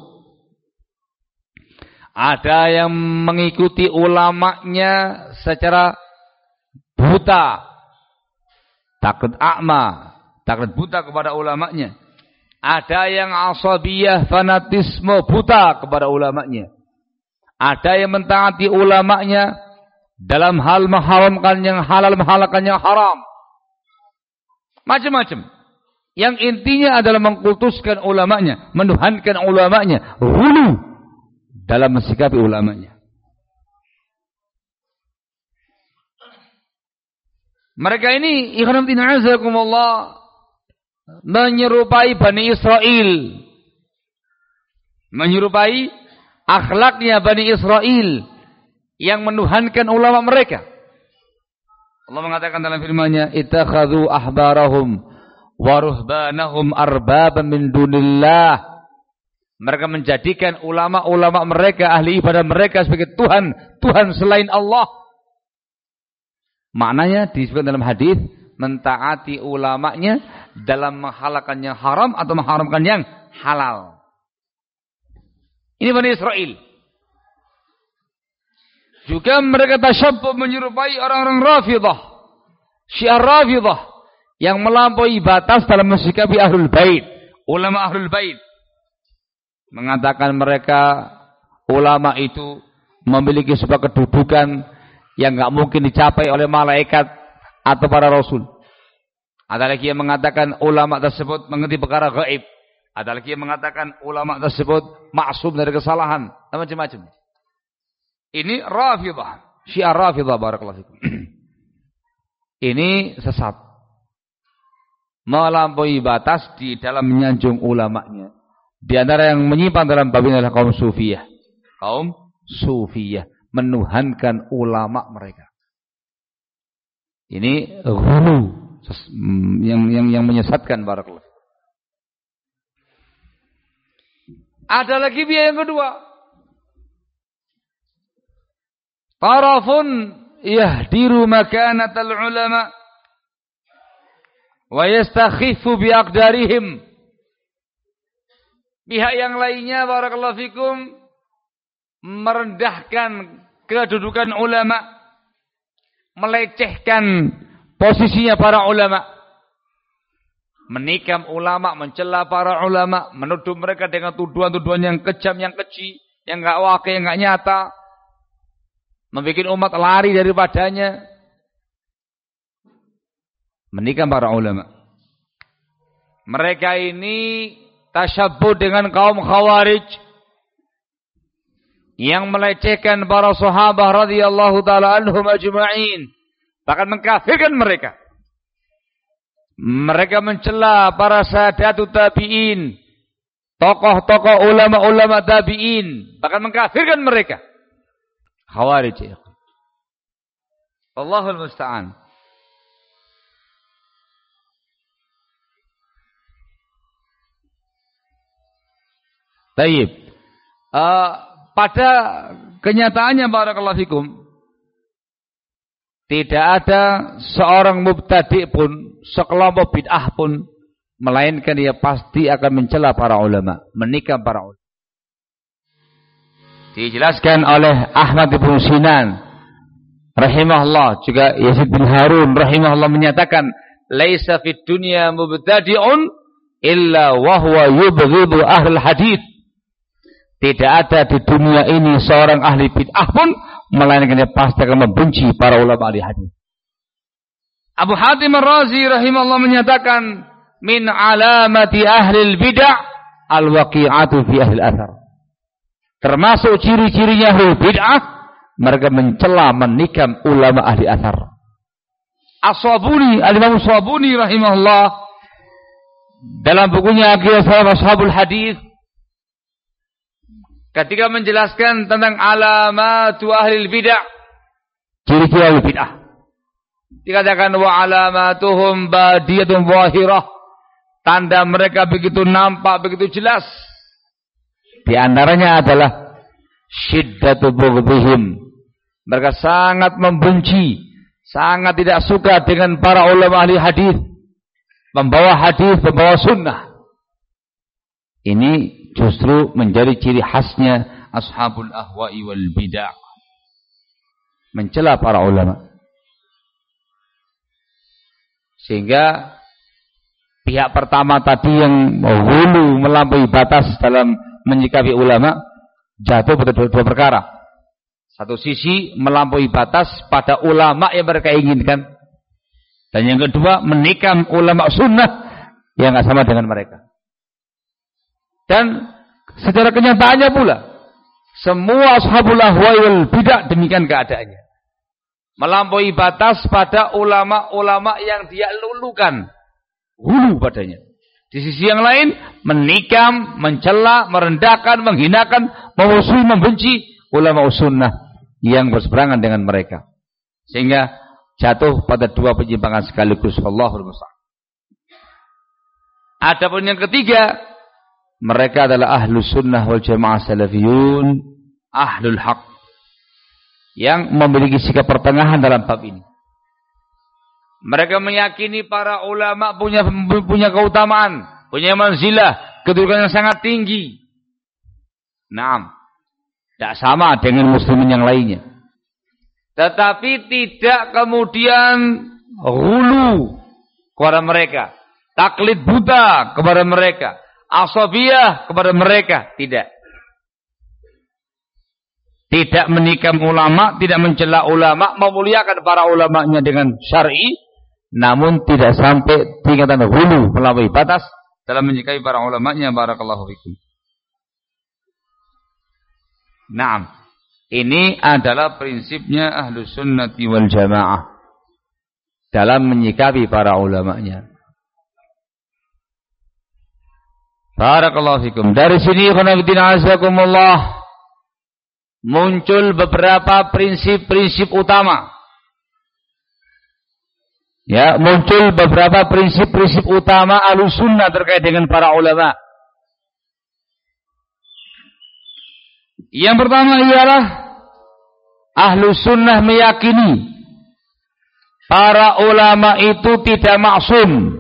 Ada yang mengikuti ulamanya secara buta, takut a'ma, takut buta kepada ulamanya. Ada yang asabiyah, fanatisme, buta kepada ulamanya. Ada yang mentaati ulamanya dalam hal mengharamkan yang halal, menghalalkan yang haram. Macam-macam. Yang intinya adalah mengkultuskan ulamanya, menuhankan ulamanya, hulu dalam mensikapi ulamanya. Mereka ini ikhwan fillah azakumullah menyerupai Bani Israel. Menyerupai akhlaknya Bani Israel yang menuhankan ulama mereka. Allah mengatakan dalam firman-Nya, "Ittakhadhu ahbarahum wa ruhbanahum arbaban min dunillah." Mereka menjadikan ulama-ulama mereka, ahli ibadah mereka sebagai Tuhan selain Allah. Maknanya disebut dalam hadis, mentaati ulamanya dalam menghalalkan yang haram atau mengharamkan yang halal. Ini Bani Israel. Juga mereka tasyabbuh menyerupai orang-orang Rafidah, Syiah Rafidah yang melampaui batas dalam mensikapi Ahlul Bait, ulama Ahlul Bait. Mengatakan mereka ulama itu memiliki sebuah kedudukan yang enggak mungkin dicapai oleh malaikat atau para rasul. Ada lagi yang mengatakan ulama tersebut mengerti perkara gaib. Ada lagi yang mengatakan ulama tersebut maksum dari kesalahan, macam-macam. Ini Rafidah, Syiah Rafidah, barakallahu fikum. Ini sesat. Melampaui batas di dalam menyanjung ulamanya. Di antara yang menyimpang dalam bab ini adalah kaum Sufiyah. Kaum Sufiyah menuhankan ulama mereka. Ini ghulu yang menyesatkan, barakallahu. Ada lagi pihak yang kedua. Tarafun yahdiru makanatal ulama wa yastakhiffu biaqdarihim. Pihak yang lainnya, barakallahu fikum, merendahkan kedudukan ulama, melecehkan posisinya para ulama, menikam ulama, mencela para ulama, menuduh mereka dengan tuduhan-tuduhan yang kejam, yang keji, yang enggak wakil, yang enggak nyata, membuat umat lari daripadanya, menikam para ulama. Mereka ini tasyabbuh dengan kaum Khawarij yang melecehkan para sahabat radhiyallahu taala anhum ajma'in, bahkan mengkafirkan mereka. Mereka mencela para sadatut tabi'in, tokoh-tokoh ulama-ulama tabi'in, bahkan mengkafirkan mereka. Khawarij. Allahul musta'an. Baik. Pada kenyataannya, barakallahu fikum, tidak ada seorang mubtadi' pun, sekelompok bid'ah pun, melainkan dia pasti akan mencela para ulama, menikam para ulama. Dijelaskan oleh Ahmad bin Sinan rahimahullah, juga Yazid bin Harun rahimahullah menyatakan, laisa fid dunya mubtadi'un illa wa huwa yubghidu ahlul hadits. Tidak ada di dunia ini seorang ahli bid'ah pun melainkan dia pasti akan membenci para ulama ahli hadis. Abu Hatim Ar-Razi rahimahullah menyatakan, min alamati ahli bid'ah al-waqi'atu fi ahli athar. Termasuk ciri-cirinya ahli bid'ah, mereka mencela, menikam ulama ahli athar. As-Sabuni, al-Imam As-Sabuni rahimahullah dalam bukunya Aqidah Ashabul Hadis, ketika menjelaskan tentang alamatu ahli bid'ah, ciri-ciri ahli bid'ah, dikatakan wa alamatuhum badiyatun zahirah, tanda mereka begitu nampak, begitu jelas. Di antaranya adalah syiddatu bughdihim, mereka sangat membenci, sangat tidak suka dengan para ulama ahli hadis, membawa hadis, membawa sunnah. Ini justru menjadi ciri khasnya ashabul ahwa'i wal bid'ah, mencela para ulama. Sehingga pihak pertama tadi yang hulu melampaui batas dalam menyikapi ulama jatuh pada dua perkara. Satu sisi melampaui batas pada ulama yang mereka inginkan, dan yang kedua menikam ulama sunnah yang tidak sama dengan mereka. Dan secara kenyataannya pula semua ashabul ahwa'i wal bid'ah demikian keadaannya, melampaui batas pada ulama-ulama yang dia lulukan, hulu padanya. Di sisi yang lain menikam, mencela, merendahkan, menghinakan, memusuhi, membenci ulama sunnah yang berseberangan dengan mereka, sehingga jatuh pada dua penyimpangan sekaligus. Allahul musta'an. Adapun yang ketiga, mereka adalah ahlus sunnah wal jamaah salafiyun, ahlul haq, yang memiliki sikap pertengahan dalam bab ini. Mereka meyakini para ulama punya keutamaan, punya manzilah, kedudukan yang sangat tinggi. Naam, tidak sama dengan muslimin yang lainnya. Tetapi tidak kemudian hulu kepada mereka, taklid buta kepada mereka, asabiyah kepada mereka, tidak. Tidak menikam ulama, tidak mencela ulama, memuliakan para ulamanya dengan syar'i, namun tidak sampai tingkatan hulu melampaui batas dalam menyikapi para ulamanya. Barakallahu fikum. Naam, ini adalah prinsipnya ahlus sunnati wal jamaah dalam menyikapi para ulamanya. Barakallahu fikum. Dari sini khonafidina azakumullah, muncul beberapa prinsip-prinsip utama. Ya, muncul beberapa prinsip-prinsip utama ahlus sunnah terkait dengan para ulama. Yang pertama ialah ahlus sunnah meyakini para ulama itu tidak maksum.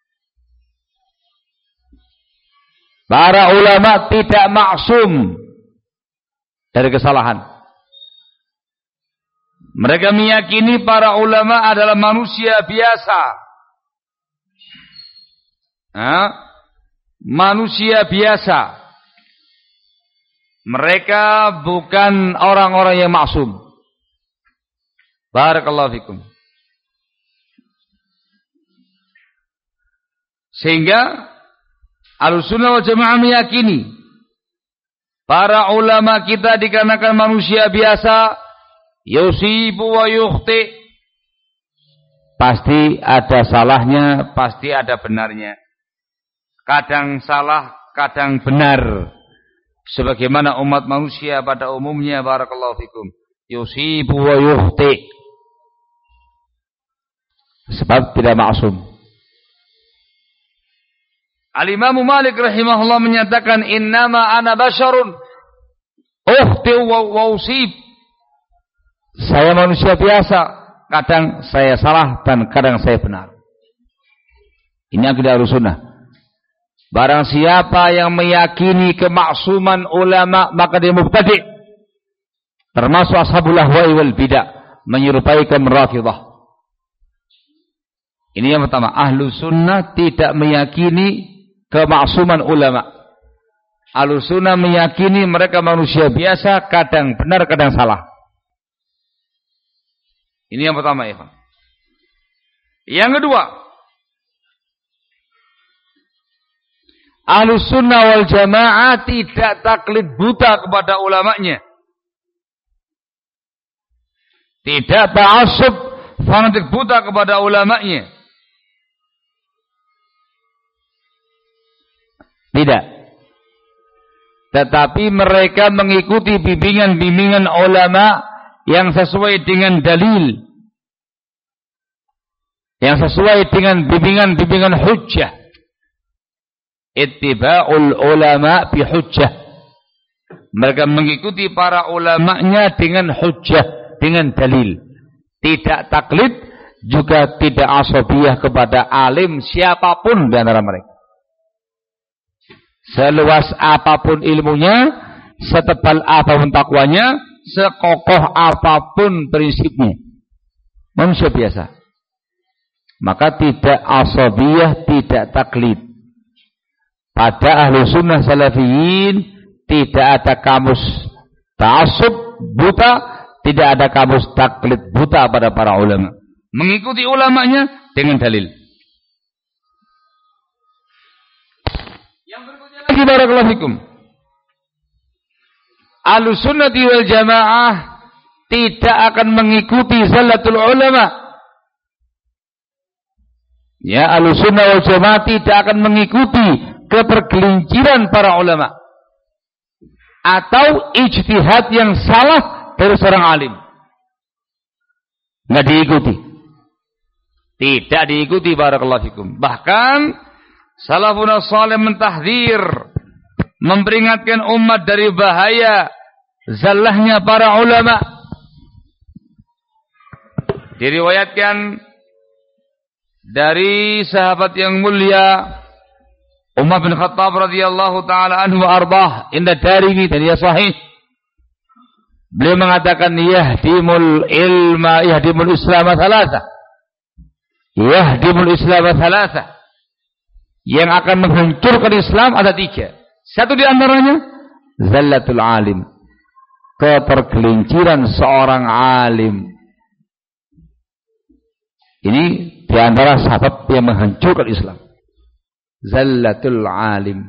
Para ulama tidak maksum dari kesalahan. Mereka meyakini para ulama adalah manusia biasa. Manusia biasa. Mereka bukan orang-orang yang maksum. Barakallahu fikum. Sehingga Ahlussunnah wal Jamaah meyakini para ulama kita dikarenakan manusia biasa, yusibu wa yukhti, pasti ada salahnya, pasti ada benarnya. Kadang salah, kadang benar. Sebagaimana umat manusia pada umumnya. Barakallahu fikum. Yusibu wa yukhti. Sebab tidak maksum. Al-Imam Malik rahimahullah menyatakan, innama ana basyarun ukhti wa usib. Saya manusia biasa, kadang saya salah dan kadang saya benar. Ini akidah Ahlussunnah. Barang siapa yang meyakini kemaksuman ulama, maka dia mubtadi'. termasuk ashabul ahwa'i wal bidah, menyerupai kaum Rafidhah. Ini yang pertama, Ahlus Sunnah tidak meyakini kemaksuman ulama. Ahlus Sunnah meyakini mereka manusia biasa, kadang benar, kadang salah. Ini yang pertama, ya. Yang kedua, Ahlus Sunnah wal Jamaah tidak taklid buta kepada ulamanya. Tidak ta'assub fanatik buta kepada ulamanya. Tidak. Tetapi mereka mengikuti bimbingan-bimbingan ulama yang sesuai dengan dalil. Yang sesuai dengan bimbingan-bimbingan hujjah. Ittiba'ul ulama bi hujjah. Mereka mengikuti para ulamanya dengan hujjah, dengan dalil. Tidak taklid, juga tidak asabiyah kepada alim siapapun di antara mereka. Seluas apapun ilmunya, setebal apapun takwanya, sekokoh apapun prinsipnya, manusia biasa. Maka tidak asabiyah, tidak taklid. Pada ahlu sunnah salafiyin tidak ada kamus ta'assub buta, tidak ada kamus taklid buta pada para ulama. Mengikuti ulamanya dengan dalil. Barakallahu fikum. Ahlus sunnati wal jamaah tidak akan mengikuti zallatul ulama. Ya, ahlus sunnah wal jamaah tidak akan mengikuti ketergelinciran para ulama atau ijtihad yang salah dari seorang alim. Enggak diikuti. Tidak diikuti, barakallahu fikum. Bahkan salafun salih mentahdzir, memperingatkan umat dari bahaya zallahnya para ulama. Diriwayatkan dari sahabat yang mulia Umar bin Khattab radhiyallahu taala anhu wa arbah, inda Darimi, dan dia sahih. Beliau mengatakan yahdimul islam thalatha. Yahdimul islam thalatha. Yang akan menghancurkan Islam ada 3. Satu di antaranya zallatul alim, ketergelinciran seorang alim. Ini di antara sebab yang menghancurkan Islam. Zallatul alim.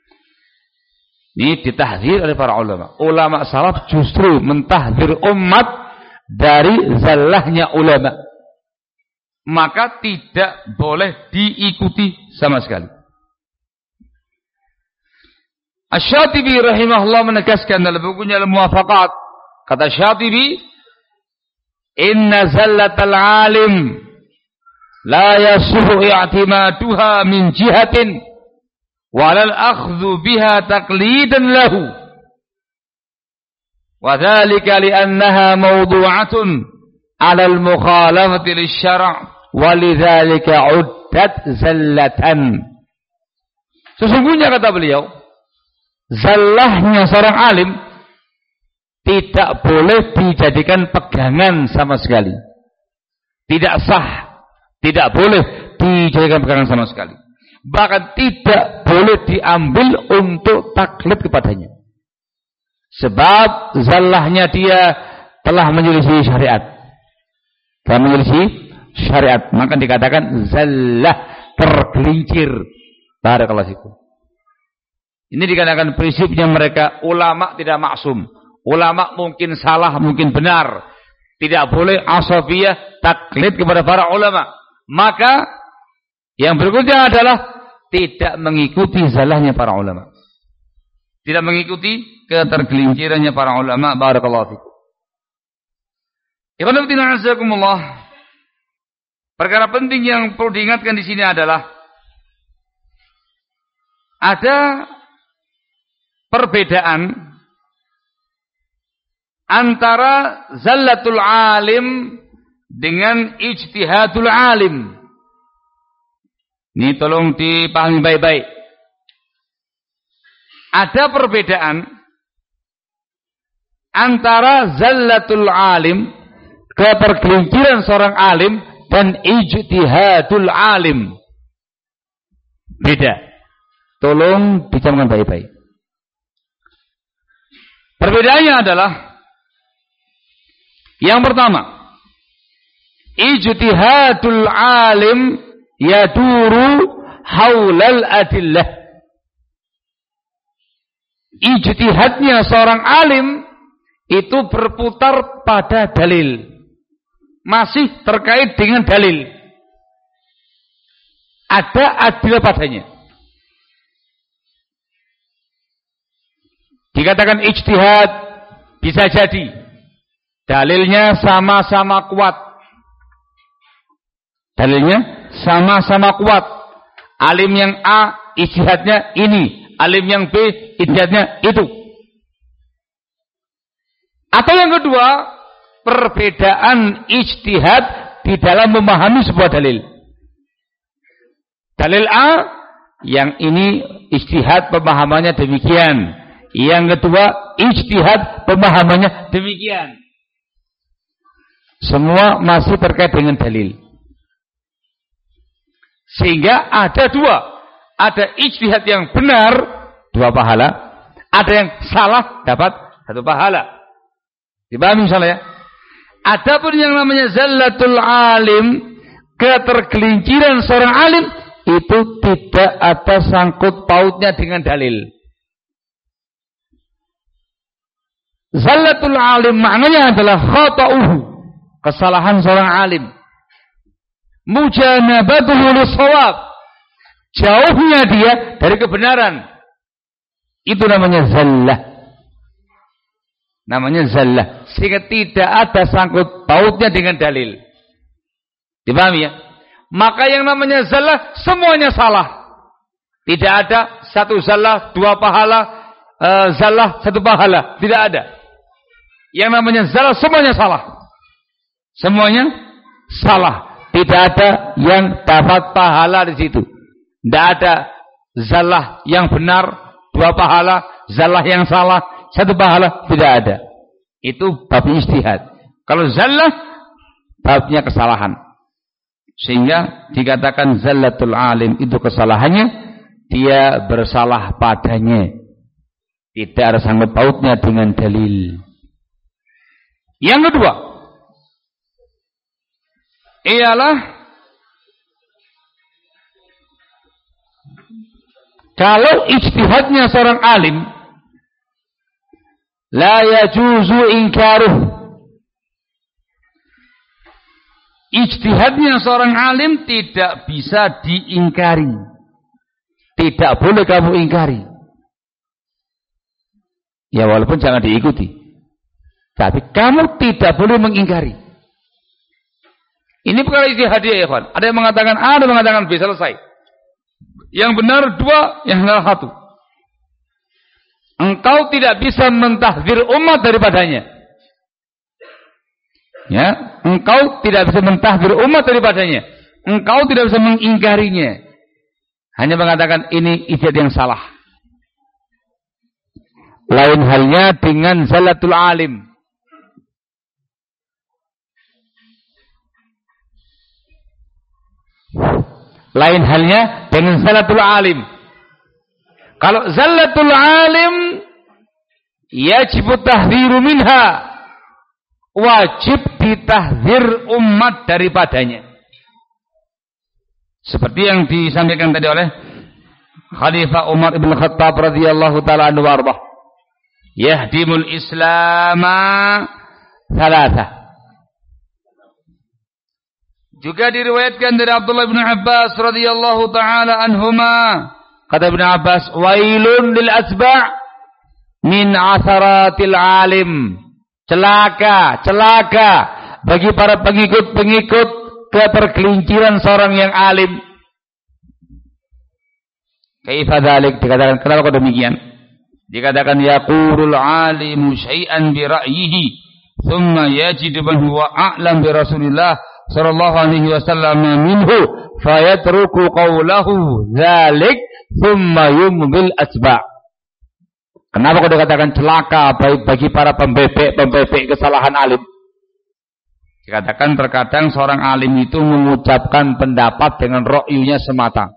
Ini ditahdzir oleh para ulama. Ulama salaf justru mentahdzir umat dari zallahnya ulama. Maka tidak boleh diikuti sama sekali. Asy-Syatibi rahimahullah menegaskan dalam bukunya Al-Muwafaqat, kata Syatibi, inna zallatal alim la yasuhu i'timaduha min jihatin walal akhdhu biha taqlidan lahu wa dzalika li'annaha mawdu'atun 'ala al-mukhalafati lisyara' walidzalika uddat zallatan. Sesungguhnya, kata beliau, zallahnya seorang alim tidak boleh dijadikan pegangan sama sekali. Tidak sah, tidak boleh dijadikan pegangan sama sekali. Bahkan tidak boleh diambil untuk taklid kepadanya. Sebab zallahnya dia telah menyelisih syariat. Telah menyelisih syariat, maka dikatakan zallah, tergelincir. Barakallahu fikum. Ini dikatakan prinsipnya mereka ulama tidak maksum. Ulama mungkin salah, mungkin benar. Tidak boleh asabiyah taklid kepada para ulama. Maka yang berikutnya adalah tidak mengikuti zallahnya para ulama. Tidak mengikuti ketergelincirannya para ulama. Barakallahu fikum. Ibnu Azzaikumullah. Perkara penting yang perlu diingatkan di sini adalah ada perbedaan antara zallatul alim dengan ijtihadul alim. Ini tolong dipahami baik-baik. Ada perbedaan antara zallatul alim, ketergelinciran seorang alim, dan ijtihadul alim. Beda. Tolong dicamkan baik-baik. Perbedaannya adalah yang pertama, ijtihadul alim yaduru haulal adillah. Ijtihadnya seorang alim itu berputar pada dalil. Masih terkait dengan dalil. Ada adil padanya. Dikatakan ijtihad, bisa jadi dalilnya sama-sama kuat. Dalilnya sama-sama kuat. Alim yang A, ijtihadnya ini. Alim yang B, ijtihadnya itu. Atau yang kedua, perbedaan ijtihad di dalam memahami sebuah dalil. Dalil A, yang ini ijtihad pemahamannya demikian. Yang kedua, ijtihad pemahamannya demikian. Semua masih terkait dengan dalil. Sehingga ada dua. Ada ijtihad yang benar, 2 pahala. Ada yang salah, dapat 1 pahala. Dipahami misalnya ya? Adapun yang namanya zallatul alim, ketergelinciran seorang alim, itu tidak ada sangkut pautnya dengan dalil. Zallatul alim maknanya adalah khata'uhu, kesalahan seorang alim. Mujanabatuhu lis-shawab, jauhnya dia dari kebenaran. Itu namanya zallah. Namanya zallah. Sehingga tidak ada sangkut pautnya dengan dalil. Dipahami ya? Maka yang namanya zallah semuanya salah. Tidak ada 1 zallah 2 pahala, zallah 1 pahala. Tidak ada. Yang namanya zallah semuanya salah. Semuanya salah. Tidak ada yang dapat pahala di situ. Tidak ada zallah yang benar 2 pahala, zallah yang salah 1 pahala, tidak ada. Itu bab ijtihad. Kalau zallah, babnya kesalahan. Sehingga dikatakan zallatul alim itu kesalahannya, dia bersalah padanya. Tidak ada sangkut pautnya dengan dalil. Yang kedua, ialah kalau ijtihadnya seorang alim, la yajuzu inkaruh. Ijtihadnya seorang alim tidak bisa diingkari. Tidak boleh kamu ingkari. Ya walaupun jangan diikuti. Tapi kamu tidak boleh mengingkari. Ini perkara ijtihadiyah ya kawan. Ada yang mengatakan A, ada yang mengatakan B, selesai. Yang benar 2, yang salah 1. Engkau tidak bisa mentahdzir umat daripadanya. Ya, engkau tidak bisa mentahdzir umat daripadanya. Engkau tidak bisa mengingkarinya. Hanya mengatakan ini ijtihad yang salah. Lain halnya dengan zallatul alim. Lain halnya dengan zallatul alim. Kalau zallatul alim, yajib tahdziru minha, wajib ditahdzir umat daripadanya. Seperti yang disampaikan tadi oleh Khalifah Umar ibn Khattab radhiyallahu taala anhu warḍah. Yahdimul Islama thalatha. Juga diriwayatkan dari Abdullah bin Abbas radhiyallahu taala anhuma, kata Ibnu Abbas, wailun lil asba' min atharatil alim. Celaka, celaka bagi para pengikut-pengikut ketergelinciran seorang yang alim. Kaifa dzalik? Dikatakan kenapa kok demikian? Dikatakan yaqulul alimu syai'an bi ra'yihi thumma yajidu man huwa a'lam bi Rasulillah sallallahu alaihi wasallam minhu fayatruku qawlahu dzalik thumma yumbil atba'. Kenapa kau dikatakan celaka bagi para pembebek kesalahan alim? Dikatakan terkadang seorang alim itu mengucapkan pendapat dengan ro'yunya semata.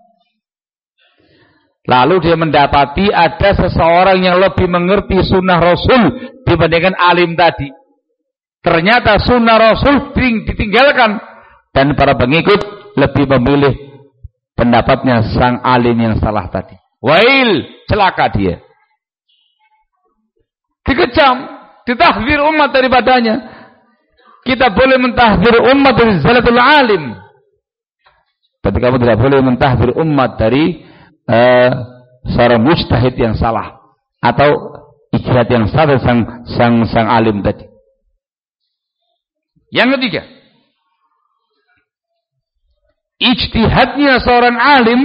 Lalu dia mendapati ada seseorang yang lebih mengerti sunnah Rasul dibandingkan alim tadi. Ternyata sunnah Rasul ditinggalkan. Dan para pengikut lebih memilih pendapatnya sang alim yang salah tadi. Wail, celaka dia. Dikecam, ditahdir umat daripadanya. Kita boleh mentahdir umat dari zalatul alim, tapi kamu tidak boleh mentahdir umat dari seorang mujtahid yang salah atau ijtihad yang salah sang alim tadi. Yang ketiga, ijtihadnya seorang alim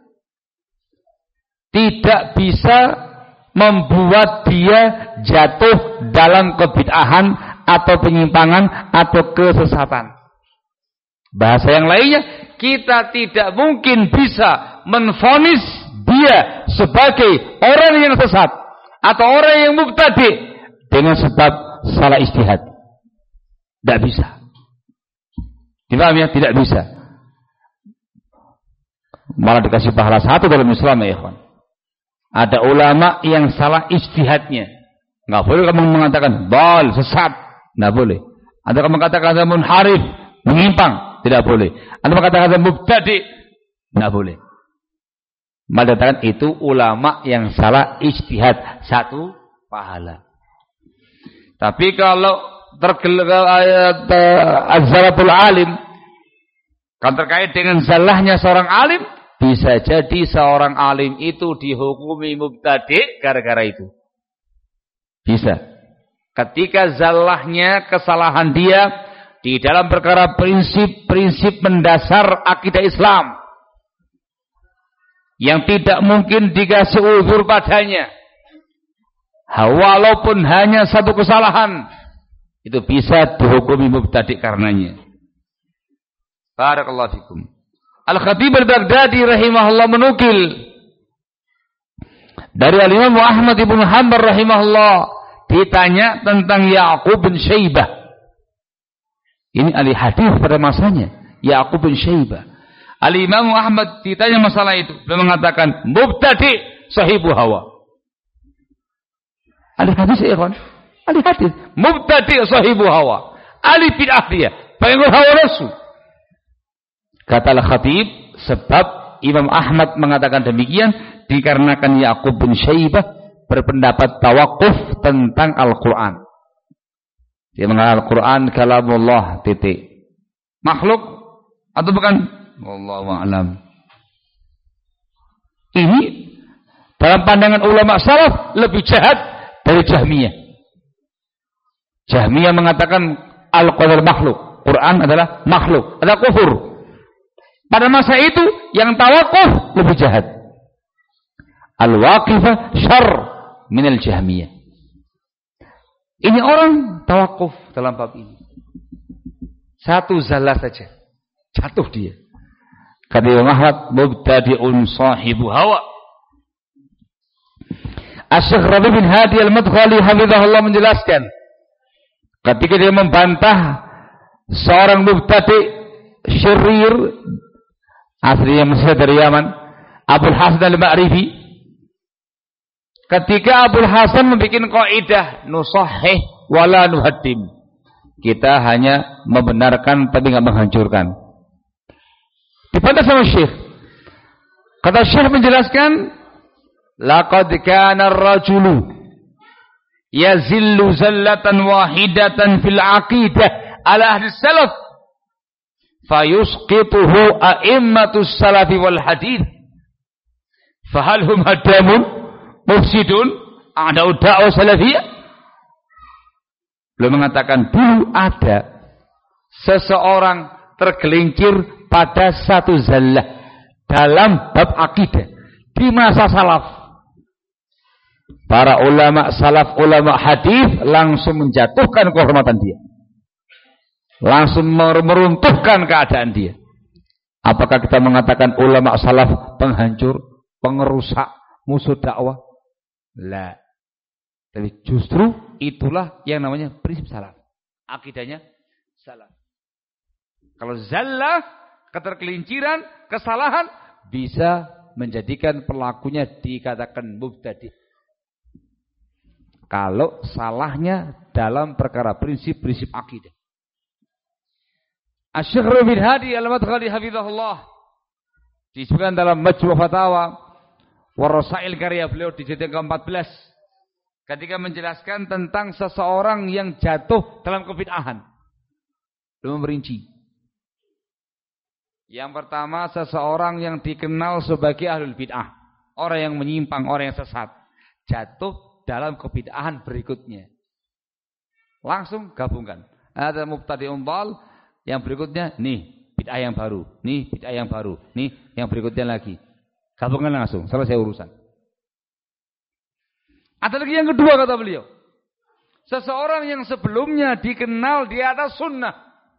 tidak bisa membuat dia jatuh dalam kebid'ahan atau penyimpangan atau kesesatan. Bahasa yang lainnya, kita tidak mungkin bisa menvonis dia sebagai orang yang sesat atau orang yang mubtadi' dengan sebab salah ijtihad. Tidak bisa. Dipaham ya? Tidak bisa. Malah dikasih pahala satu dalam Islam ya ikhwan. Ada ulama yang salah ijtihadnya. Enggak boleh kamu mengatakan dal, sesat. Enggak boleh. Ada kamu mengatakan munharif, menyimpang. Tidak boleh. Anda mengatakan mubtadi'. Enggak boleh. Malah dikatakan itu ulama yang salah ijtihad. Satu pahala. Tapi kalau ayat az-zalatul alim kan terkait dengan salahnya seorang alim, bisa jadi seorang alim itu dihukumi mubtadi' gara-gara itu. Bisa. Ketika zallahnya, kesalahan dia di dalam perkara prinsip-prinsip mendasar akidah Islam yang tidak mungkin dikasih uzur padanya, walaupun hanya satu kesalahan, itu bisa dihukumi mubtadi' karenanya. Barakallahu fikum. Al-Khatib al-Baghdadi rahimahullah menukil dari Al-Imam Ahmad ibn Hanbal rahimahullah, ditanya tentang Ya'qub bin Syaibah. Ini ahli hadis pada masanya, Ya'qub bin Syaibah. Al-Imam Ahmad ditanya masalah itu, beliau mengatakan mubtadi' sahibu hawa. Ahli hadis ya ikhwan, ahli hadis, mubtadi' sahibu hawa. Ahli bid'ah dia, pengikut hawa nafsu. Kata Al-Khatib, sebab Imam Ahmad mengatakan demikian dikarenakan Ya'qub bin Syaibah berpendapat tawakuf tentang Al-Quran. Dia mengatakan Al-Quran kalamullah titik. Makhluk atau bukan? Wallahu a'lam. Ini dalam pandangan ulama salaf lebih jahat dari Jahmiyah. Jahmiyah mengatakan Al-Quran makhluk, Quran adalah makhluk, adalah kufur. Pada masa itu yang tawakuf lebih jahat. Al-waqifah syarr minal Jahmiyah. Ini orang tawakuf dalam bab ini. Satu zallah saja, jatuh dia. Kata Imam Ahmad, mubtadi'un sahibu hawa. Asy-Syaikh Rabi' bin Hadi Al-Madkhali hafizahullah menjelaskan, ketika dia membantah seorang mubtadi' syirir, aslinya Mesir dari Yaman, Abul Hasan Al-Ma'rifi, ketika Abul Hasan membuat kaidah nusahih wala nuhaddim, kita hanya membenarkan tapi enggak menghancurkan. Dibantah sama Syekh. Kata Syekh menjelaskan, laqad kana ar-rajulu yazillu zallatan wahidatan fil aqidah ala ahli salaf fayusqituhu a'immatus salafi wal hadith fahal hum hadamun mufsidun a'da'u da'wa salafiyah. Beliau mengatakan dulu ada seseorang tergelincir pada satu zallah dalam bab akidah di masa salaf. Para ulama salaf, ulama hadis langsung menjatuhkan kehormatan dia, langsung meruntuhkan keadaan dia. Apakah kita mengatakan ulama salaf penghancur, pengerusak, musuh dakwah? La. Tapi justru itulah yang namanya prinsip salaf. Akidahnya salaf. Kalau zallah, ketergelinciran, kesalahan, bisa menjadikan pelakunya dikatakan mubtadi'. Kalau salahnya dalam perkara prinsip-prinsip akidah. Asy-Syaikh Rabi' bin Hadi Al-Madkhali hafizahullah disebutkan dalam Majmu' Fatawa Warasail karya beliau di jilid ke-14 ketika menjelaskan tentang seseorang yang jatuh dalam kebid'ahan. Beliau merinci. Yang pertama, seseorang yang dikenal sebagai ahlul bid'ah, orang yang menyimpang, orang yang sesat, jatuh dalam kebid'ahan berikutnya. Langsung gabungkan. Ada mubtadi'un dhal, yang berikutnya nih bid'ah yang baru, nih bid'ah yang baru, nih yang berikutnya lagi. Gabungkan langsung, selesai urusan. Ada lagi yang kedua kata beliau. Seseorang yang sebelumnya dikenal di atas sunnah,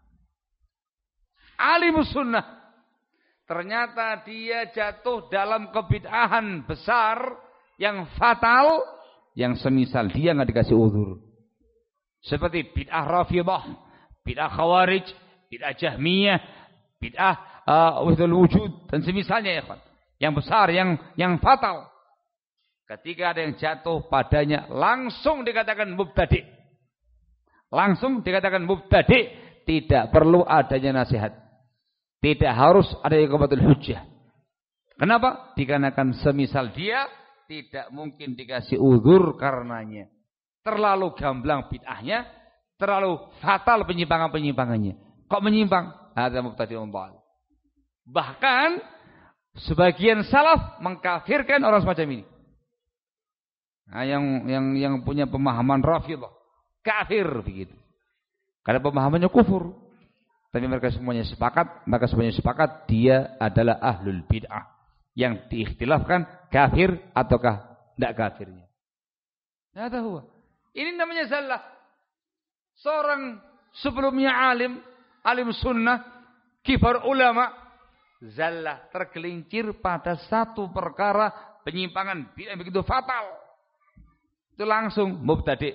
alimus sunnah, ternyata dia jatuh dalam kebid'ahan besar yang fatal, yang semisal dia nggak dikasih uzur. Seperti bid'ah Rafidhah, bid'ah Khawarij, bid'ah Jahmiyah, bid'ah Wahdul Wujud dan semisalnya ya kan. Yang besar, yang fatal. Ketika ada yang jatuh padanya langsung dikatakan mubtadi'. Langsung dikatakan mubtadi', tidak perlu adanya nasihat. Tidak harus ada iqamatul hujjah. Kenapa? Dikarenakan semisal dia tidak mungkin dikasih uzur karenanya. Terlalu gamblang bid'ahnya, terlalu fatal penyimpangan-penyimpangannya. Kok menyimpang? Ada mubtadi'un dhal. Bahkan sebagian salaf mengkafirkan orang semacam ini. Nah, yang punya pemahaman Rafidhah, kafir begitu. Karena pemahamannya kufur. Tapi mereka semuanya sepakat dia adalah ahlul bid'ah. Yang diikhtilafkan kafir ataukah tidak kafirnya. Nah, tahu. Ini namanya zallah. Seorang sebelumnya alim sunnah, kibar ulama, zallah, tergelincir pada satu perkara penyimpangan bid'ah begitu fatal. Itu langsung mubtadi'.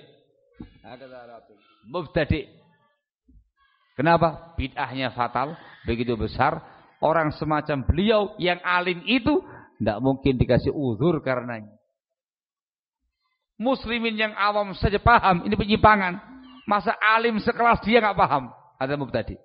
Mubtadi'. Kenapa? Bid'ahnya fatal, begitu besar. Orang semacam beliau yang alim itu tidak mungkin dikasih uzur karenanya. Muslimin yang awam saja paham ini penyimpangan. Masa alim sekelas dia nggak paham? Ada mubtadi'.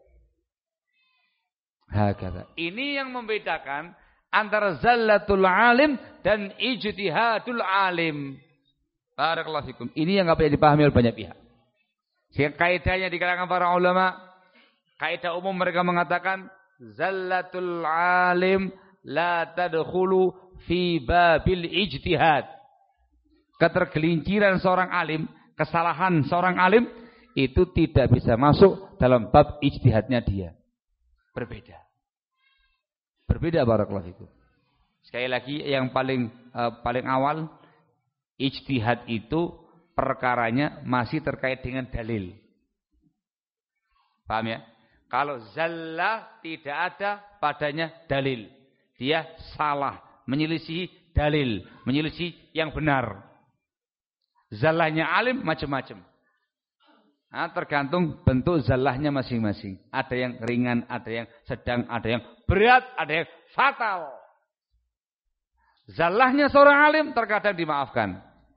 Ini yang membedakan antara zallatul alim dan ijtihadul alim. Barakallahu fikum. Ini yang nggak bisa dipahami oleh banyak pihak. Sehingga kaidahnya di kalangan para ulama, kaidah umum mereka mengatakan zallatul alim la tadkhulu fi babil ijtihad. Ketergelinciran seorang alim, kesalahan seorang alim itu tidak bisa masuk dalam bab ijtihadnya dia. Berbeda. Berbeda barakallahu fikum. Sekali lagi yang paling awal, ijtihad itu perkaranya masih terkait dengan dalil. Paham ya? Kalau zallah tidak ada padanya dalil. Dia salah, menyelisihi dalil, menyelisihi yang benar. Zallahnya alim macam-macam. Nah, tergantung bentuk zallahnya masing-masing. Ada yang ringan, ada yang sedang, ada yang berat, ada yang fatal. Zallahnya seorang alim terkadang dimaafkan.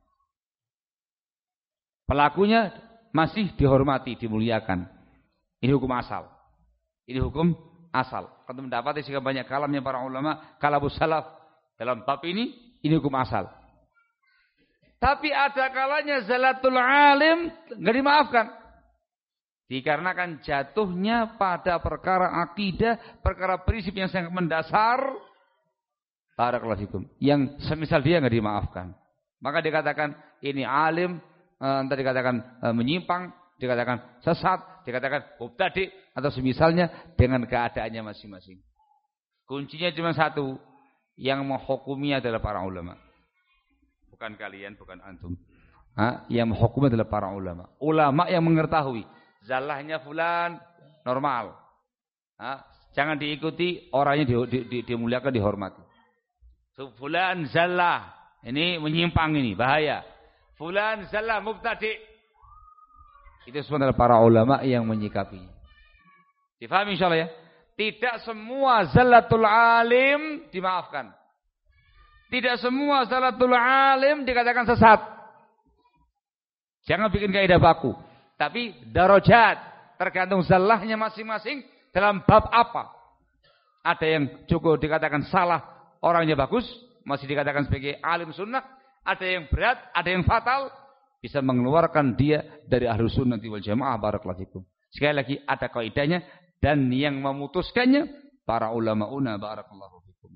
Pelakunya masih dihormati, dimuliakan. Ini hukum asal. Ini hukum asal. Kalau mendapati jika banyak kalamnya para ulama, kalabus salaf dalam bab ini hukum asal. Tapi ada kalanya zalatul alim enggak dimaafkan. Dikarenakan jatuhnya pada perkara akidah, perkara prinsip yang sangat mendasar. Barakallahu fikum. Yang semisal dia enggak dimaafkan. Maka dikatakan ini alim, entah dikatakan menyimpang, dikatakan sesat, dikatakan mubtadi' atau semisalnya dengan keadaannya masing-masing. Kuncinya cuma satu, yang menghukumi adalah para ulama. Bukan kalian, bukan antum. Yang menghukumi adalah para ulama. Ulama yang mengetahui zallahnya fulan normal. Jangan diikuti, orangnya dimuliakan, dihormati. Fulan zallah, ini menyimpang, ini bahaya. fulan zallah mubtadi'. Itu semua adalah para ulama yang menyikapi. Difahami insyaallah ya? Tidak semua zallatul alim dimaafkan. Tidak semua zallatul alim dikatakan sesat. Jangan bikin kaidah baku. Tapi darajat, tergantung zallahnya masing-masing dalam bab apa. Ada yang cukup dikatakan salah, orangnya bagus, masih dikatakan sebagai alim sunnah. Ada yang berat, ada yang fatal, bisa mengeluarkan dia dari ahlus sunnah wal jamaah. Barakallahu fikum. Sekali lagi ada kaidahnya. Dan yang memutuskannya para ulama-una. Barakallahu fikum.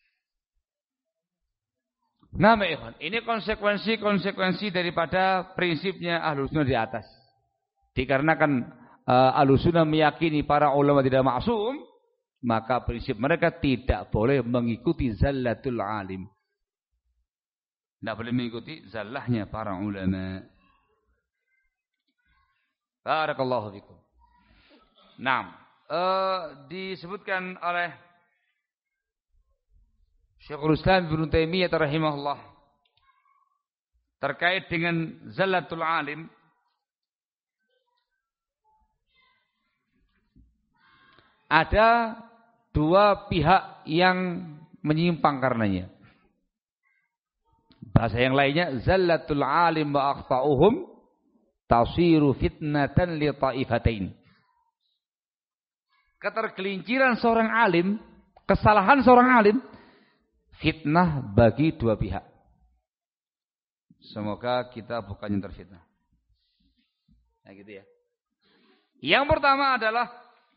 Nah, ikhwan, ini konsekuensi daripada prinsipnya ahlus sunnah di atas. Dikarenakan ahlus sunnah meyakini para ulama tidak maksum, maka prinsip mereka tidak boleh mengikuti zallatul alim. Tidak boleh mengikuti zallahnya para ulama. Barakallahu fikum. Nah, disebutkan oleh Syekhul Islam Ibnu Taimiyah rahimahullah terkait dengan zallatul alim. Ada dua pihak yang menyimpang karenanya. Bahasa yang lainnya, zallatul alim wa akhta'uhum tasiru fitnatan li ta'ifatain. Ketergelinciran seorang alim, kesalahan seorang alim, fitnah bagi dua pihak. Semoga kita bukan yang terfitnah. Nah gitu ya. Yang pertama adalah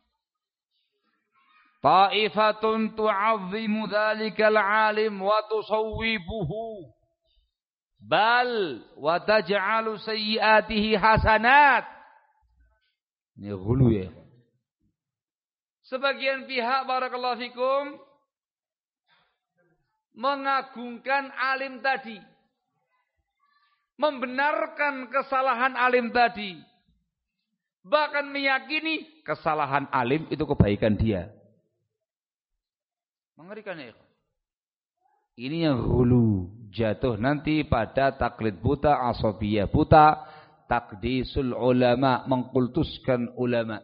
ta'ifatun tu'azzimu dhalikal alim wa tusawwibuhu bal wa taj'alu sayyiatihi hasanat. Ini ghulu ya. Sebagian pihak barakallahu fikum mengagungkan alim tadi, membenarkan kesalahan alim tadi, bahkan meyakini kesalahan alim itu kebaikan dia. Mengerikan ya. Ini yang hulu, jatuh nanti pada taklid buta, asabiyah buta, takdisul ulama, mengkultuskan ulama.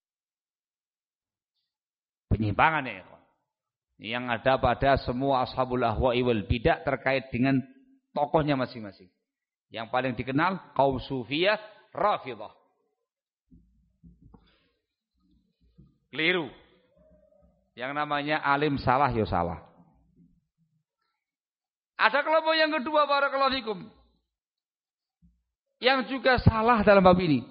Penyimpangan ya. Yang ada pada semua ashabul ahwa'i wal bidah terkait dengan tokohnya masing-masing. Yang paling dikenal kaum Sufiyah, Rafidhah. Keliru. Yang namanya alim salah ya salah. Ada kelompok yang kedua barakallahu fikum, yang juga salah dalam bab ini.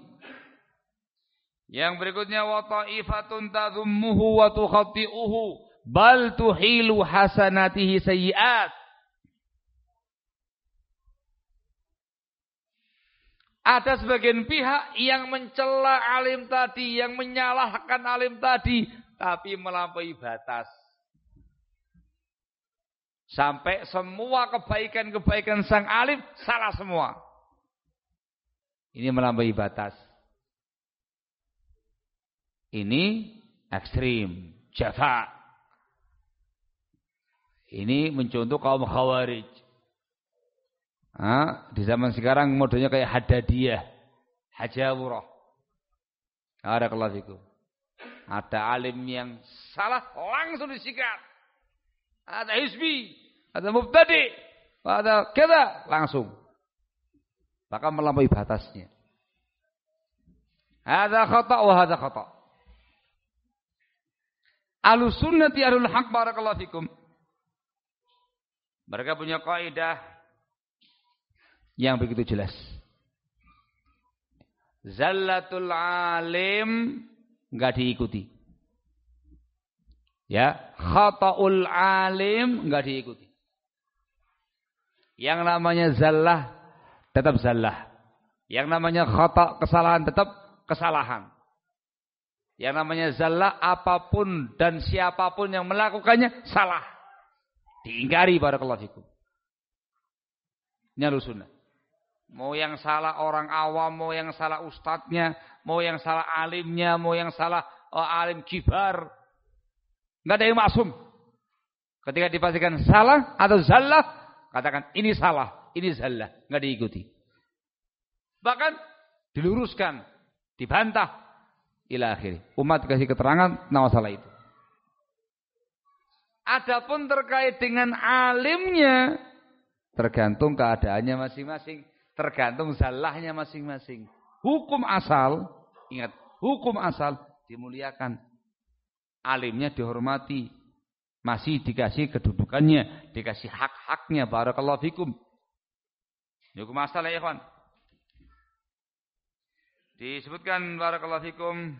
Yang berikutnya wa ta'ifatun tadhummuhu wa tukhatti'uhu bal tuhilu hasanatihi sayyi'at. Ada sebagian pihak yang mencela alim tadi, yang menyalahkan alim tadi, tapi melampaui batas. Sampai semua kebaikan-kebaikan sang alim salah semua. Ini melampaui batas. Ini ekstrim, jafa. Ini mencontoh kaum khawarij. Di zaman sekarang modelnya kayak Haddadiyah, Hajawurah. Barakallahu fikum. Ada alim yang salah langsung disikat. Ada hizbi, ada mubtadi, ada keda langsung. Bahkan melampaui batasnya. Ada khata' wa hadza khata'. Ahlus sunnati ahlul haq barakallahu fikum. Mereka punya kaidah yang begitu jelas. Zallatul alim enggak diikuti. Ya, khata'ul alim enggak diikuti. Yang namanya zallah tetap zallah. Yang namanya khata' kesalahan tetap kesalahan. Yang namanya zallah apapun dan siapapun yang melakukannya salah. Diingkari barakallahu fikum. Ini Ahlus Sunnah. Mau yang salah orang awam, mau yang salah ustadznya, mau yang salah alimnya, mau yang salah alim kibar. Enggak ada yang maksum. Ketika dipastikan salah atau zallah, katakan ini salah, ini zallah, enggak diikuti. Bahkan diluruskan, dibantah ila akhir. Umat dikasih keterangan tentang masalah itu. Adapun terkait dengan alimnya, tergantung keadaannya masing-masing, tergantung salahnya masing-masing. Hukum asal, ingat, hukum asal dimuliakan. Alimnya dihormati, masih dikasih kedudukannya, dikasih hak-haknya. Barakallahu fikum. Ini hukum asal ya ikhwan. Disebutkan barakallahu fikum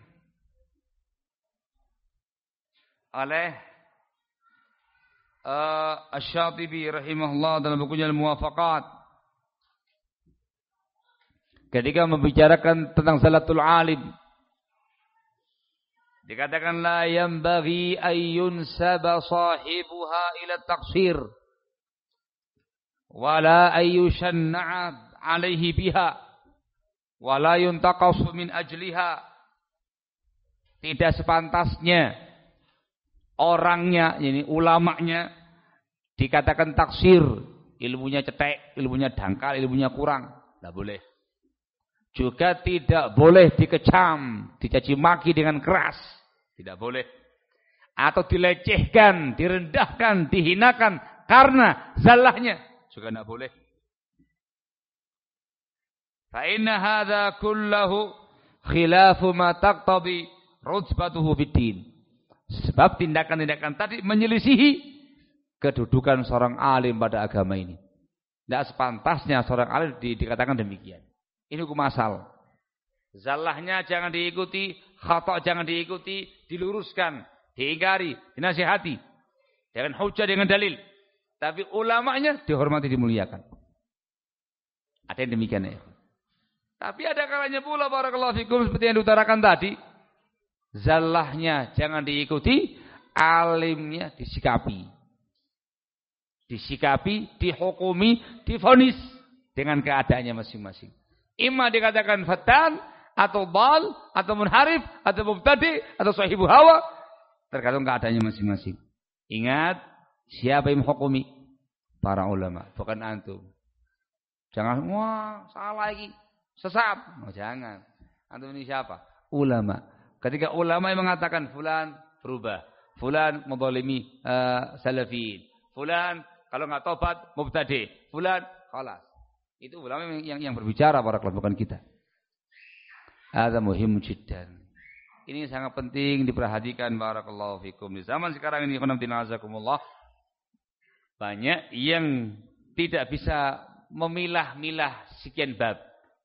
oleh Asy-Syatibi rahimahullah dalam bukunya Al-Muwafaqat, ketika membicarakan tentang salatul alim, dikatakan la yanbaghi ayyun saba sahibuha ila taqsir wala ayyushanna'a alaihi biha wala yuntaqasu min ajliha. Tidak sepantasnya orangnya, ini ulamanya, dikatakan taksir, ilmunya cetek, ilmunya dangkal, ilmunya kurang. Tidak boleh. Juga tidak boleh dikecam, dicaci maki dengan keras. Tidak boleh. Atau dilecehkan, direndahkan, dihinakan karena zallahnya. Juga tidak boleh. Fa inna hadza kullahu khilafu ma taqtadi rutbatuhu fid-din. Sebab tindakan-tindakan tadi menyelisihi kedudukan seorang alim pada agama ini. Tidak sepantasnya seorang alim dikatakan demikian. Ini hukum asal. Zallahnya jangan diikuti, khata' jangan diikuti, diluruskan, diingkari, dinasihati dengan hujah, dengan dalil. Tapi ulamanya dihormati, dimuliakan. Ada yang demikian ya. Tapi ada kalanya pula barakallahu fikum seperti yang diutarakan tadi. Zallahnya jangan diikuti, alimnya disikapi. Disikapi, dihukumi, divonis dengan keadaannya masing-masing. Imma dikatakan fatan, atau bal, atau munharif, atau mubtadi, atau sahibu hawa. Tergantung keadaannya masing-masing. Ingat, siapa yang menghukumi? Para ulama, bukan antum. Jangan, wah salah lagi. Sesat. Oh, jangan. Antum ini siapa? Ulama. Ketika ulama yang mengatakan fulan berubah, fulan menzalimi salafiyin, fulan kalau enggak tobat mubtadi, fulan khalas. Itu ulama yang berbicara para kelompok, bukan kita. Hadza muhim jiddan. Ini sangat penting diperhatikan barakallahu fikum. Di zaman sekarang ini azakumullah, banyak yang tidak bisa memilah-milah sekian bab.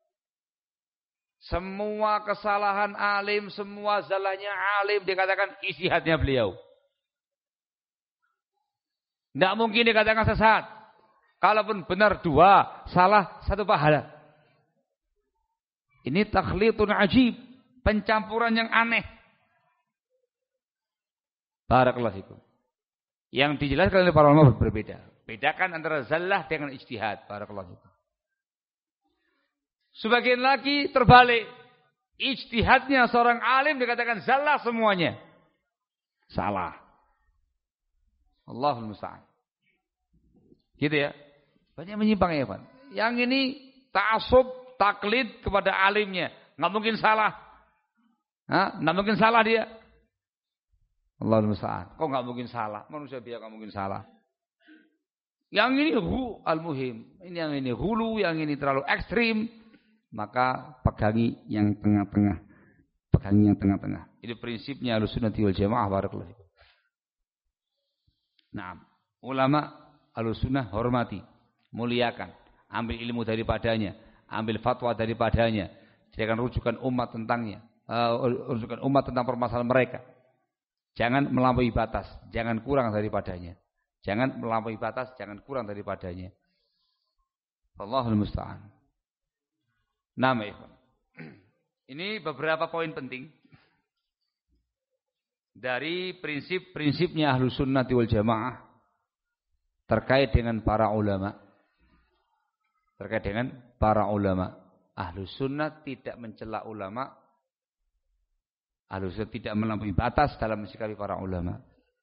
Semua kesalahan alim, semua zalahnya alim dikatakan ijtihadnya beliau. Tidak mungkin dikatakan sesat. Kalaupun benar dua, salah satu pahala. Ini takhlitun ajib, pencampuran yang aneh. Barakallahu fikum. Yang dijelaskan oleh para ulama berbeda. Bedakan antara zallah dengan ijtihad. Barakallahu fikum. Sebagian lagi terbalik. Ijtihadnya seorang alim dikatakan salah semuanya. Salah. Allahul musta'an. Gitu ya. Banyak menyimpang ya Pak. Yang ini ta'assub, taklid kepada alimnya. Nggak mungkin salah. Nggak mungkin salah dia. Allahul musta'an. Kok nggak mungkin salah? Manusia biasa nggak mungkin salah. Yang ini al-muhim. Yang ini hulu, yang ini terlalu ekstrim. Maka pegangi yang tengah-tengah. Pegangi yang tengah-tengah. Itu prinsipnya Ahlussunnah wal Jamaah barakallahu fikum. Nah, ulama Ahlussunnah hormati, muliakan, ambil ilmu daripadanya, ambil fatwa daripadanya, jadikan rujukan umat tentangnya, rujukan umat tentang permasalahan mereka. Jangan melampaui batas, jangan kurang daripadanya. Jangan melampaui batas, jangan kurang daripadanya. Allahul musta'an. Nama ikhwan. Ini beberapa poin penting dari prinsip-prinsipnya Ahlussunnah wal Jamaah terkait dengan para ulama. Terkait dengan para ulama. Ahlussunnah tidak mencela ulama. Ahlussunnah tidak melampaui batas dalam mensikapi para ulama.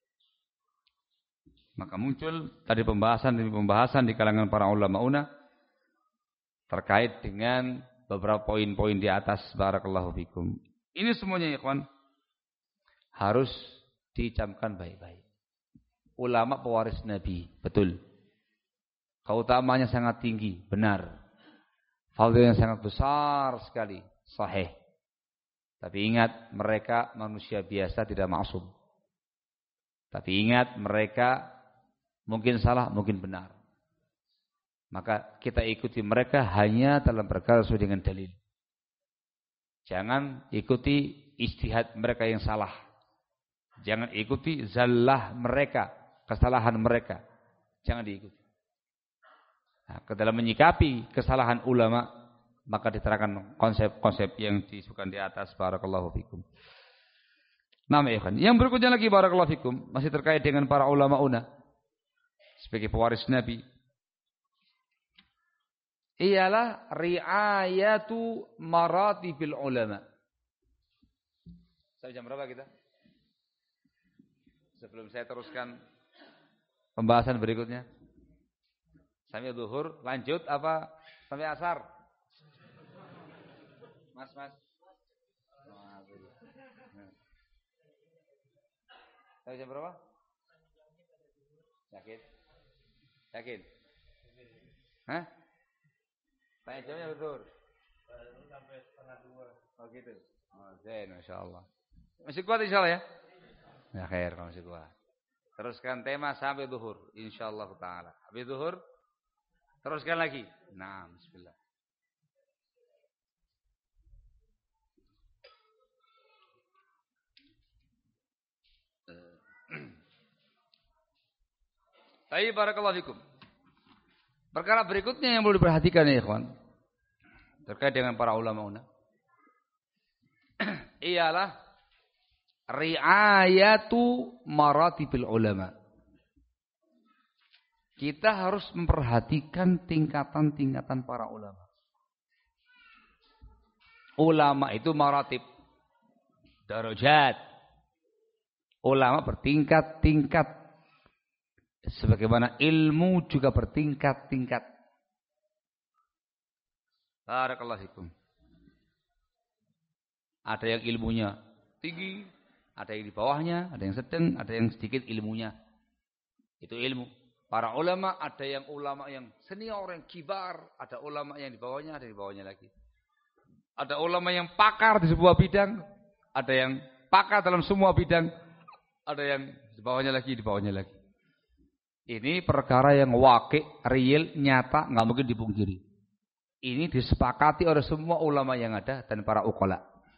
Maka muncul tadi pembahasan di kalangan para ulama terkait dengan beberapa poin-poin di atas. Barakallahu fikum. Ini semuanya ikhwan harus dicamkan baik-baik. Ulama pewaris Nabi, betul. Keutamanya sangat tinggi, benar. Fadilnya sangat besar sekali, sahih. Tapi ingat, mereka manusia biasa, tidak maksum. Tapi ingat, mereka mungkin salah, mungkin benar. Maka kita ikuti mereka hanya dalam perkara sesuai dengan dalil. Jangan ikuti ijtihad mereka yang salah. Jangan ikuti zallah mereka, kesalahan mereka. Jangan diikuti. Nah, ke dalam menyikapi kesalahan ulama, maka diterangkan konsep-konsep yang disebutkan di atas. Barakallahu fikum. Nama ikhwan. Yang berikutnya lagi barakallahu fikum, masih terkait dengan para ulama una sebagai pewaris Nabi. Ialah riayatu maratibil ulama. Sampai jam berapa kita? Sebelum saya teruskan pembahasan berikutnya. Sampai zuhur lanjut apa sampai asar? Mas. Sampai jam berapa? Yakin? Hah? Tanya jamnya betul. Sampai setengah 2. Oh gitu. Oh, zain, masyaallah. Masih kuat insyaallah ya? Ya khair kalau masih kuat. Teruskan tema sampai zuhur insyaallah taala. Habis zuhur teruskan lagi. Nah, bismillah. Baik, barakallahu fikum. Perkara berikutnya yang perlu diperhatikan ya ikhwan, terkait dengan para ulama ialah riayatu maratibil ulama. Kita harus memperhatikan tingkatan-tingkatan para ulama. Ulama itu maratib, darajat. Ulama bertingkat-tingkat. Sebagaimana ilmu juga bertingkat-tingkat. Barakallahu fikum. Ada yang ilmunya tinggi, ada yang di bawahnya, ada yang sedang, ada yang sedikit ilmunya. Itu ilmu. Para ulama, ada yang ulama yang senior, yang kibar, ada ulama yang di bawahnya, ada di bawahnya lagi. Ada ulama yang pakar di sebuah bidang, ada yang pakar dalam semua bidang, ada yang di bawahnya lagi. Ini perkara yang waqi', real, nyata, nggak mungkin dipungkiri. Ini disepakati oleh semua ulama yang ada dan para uqala.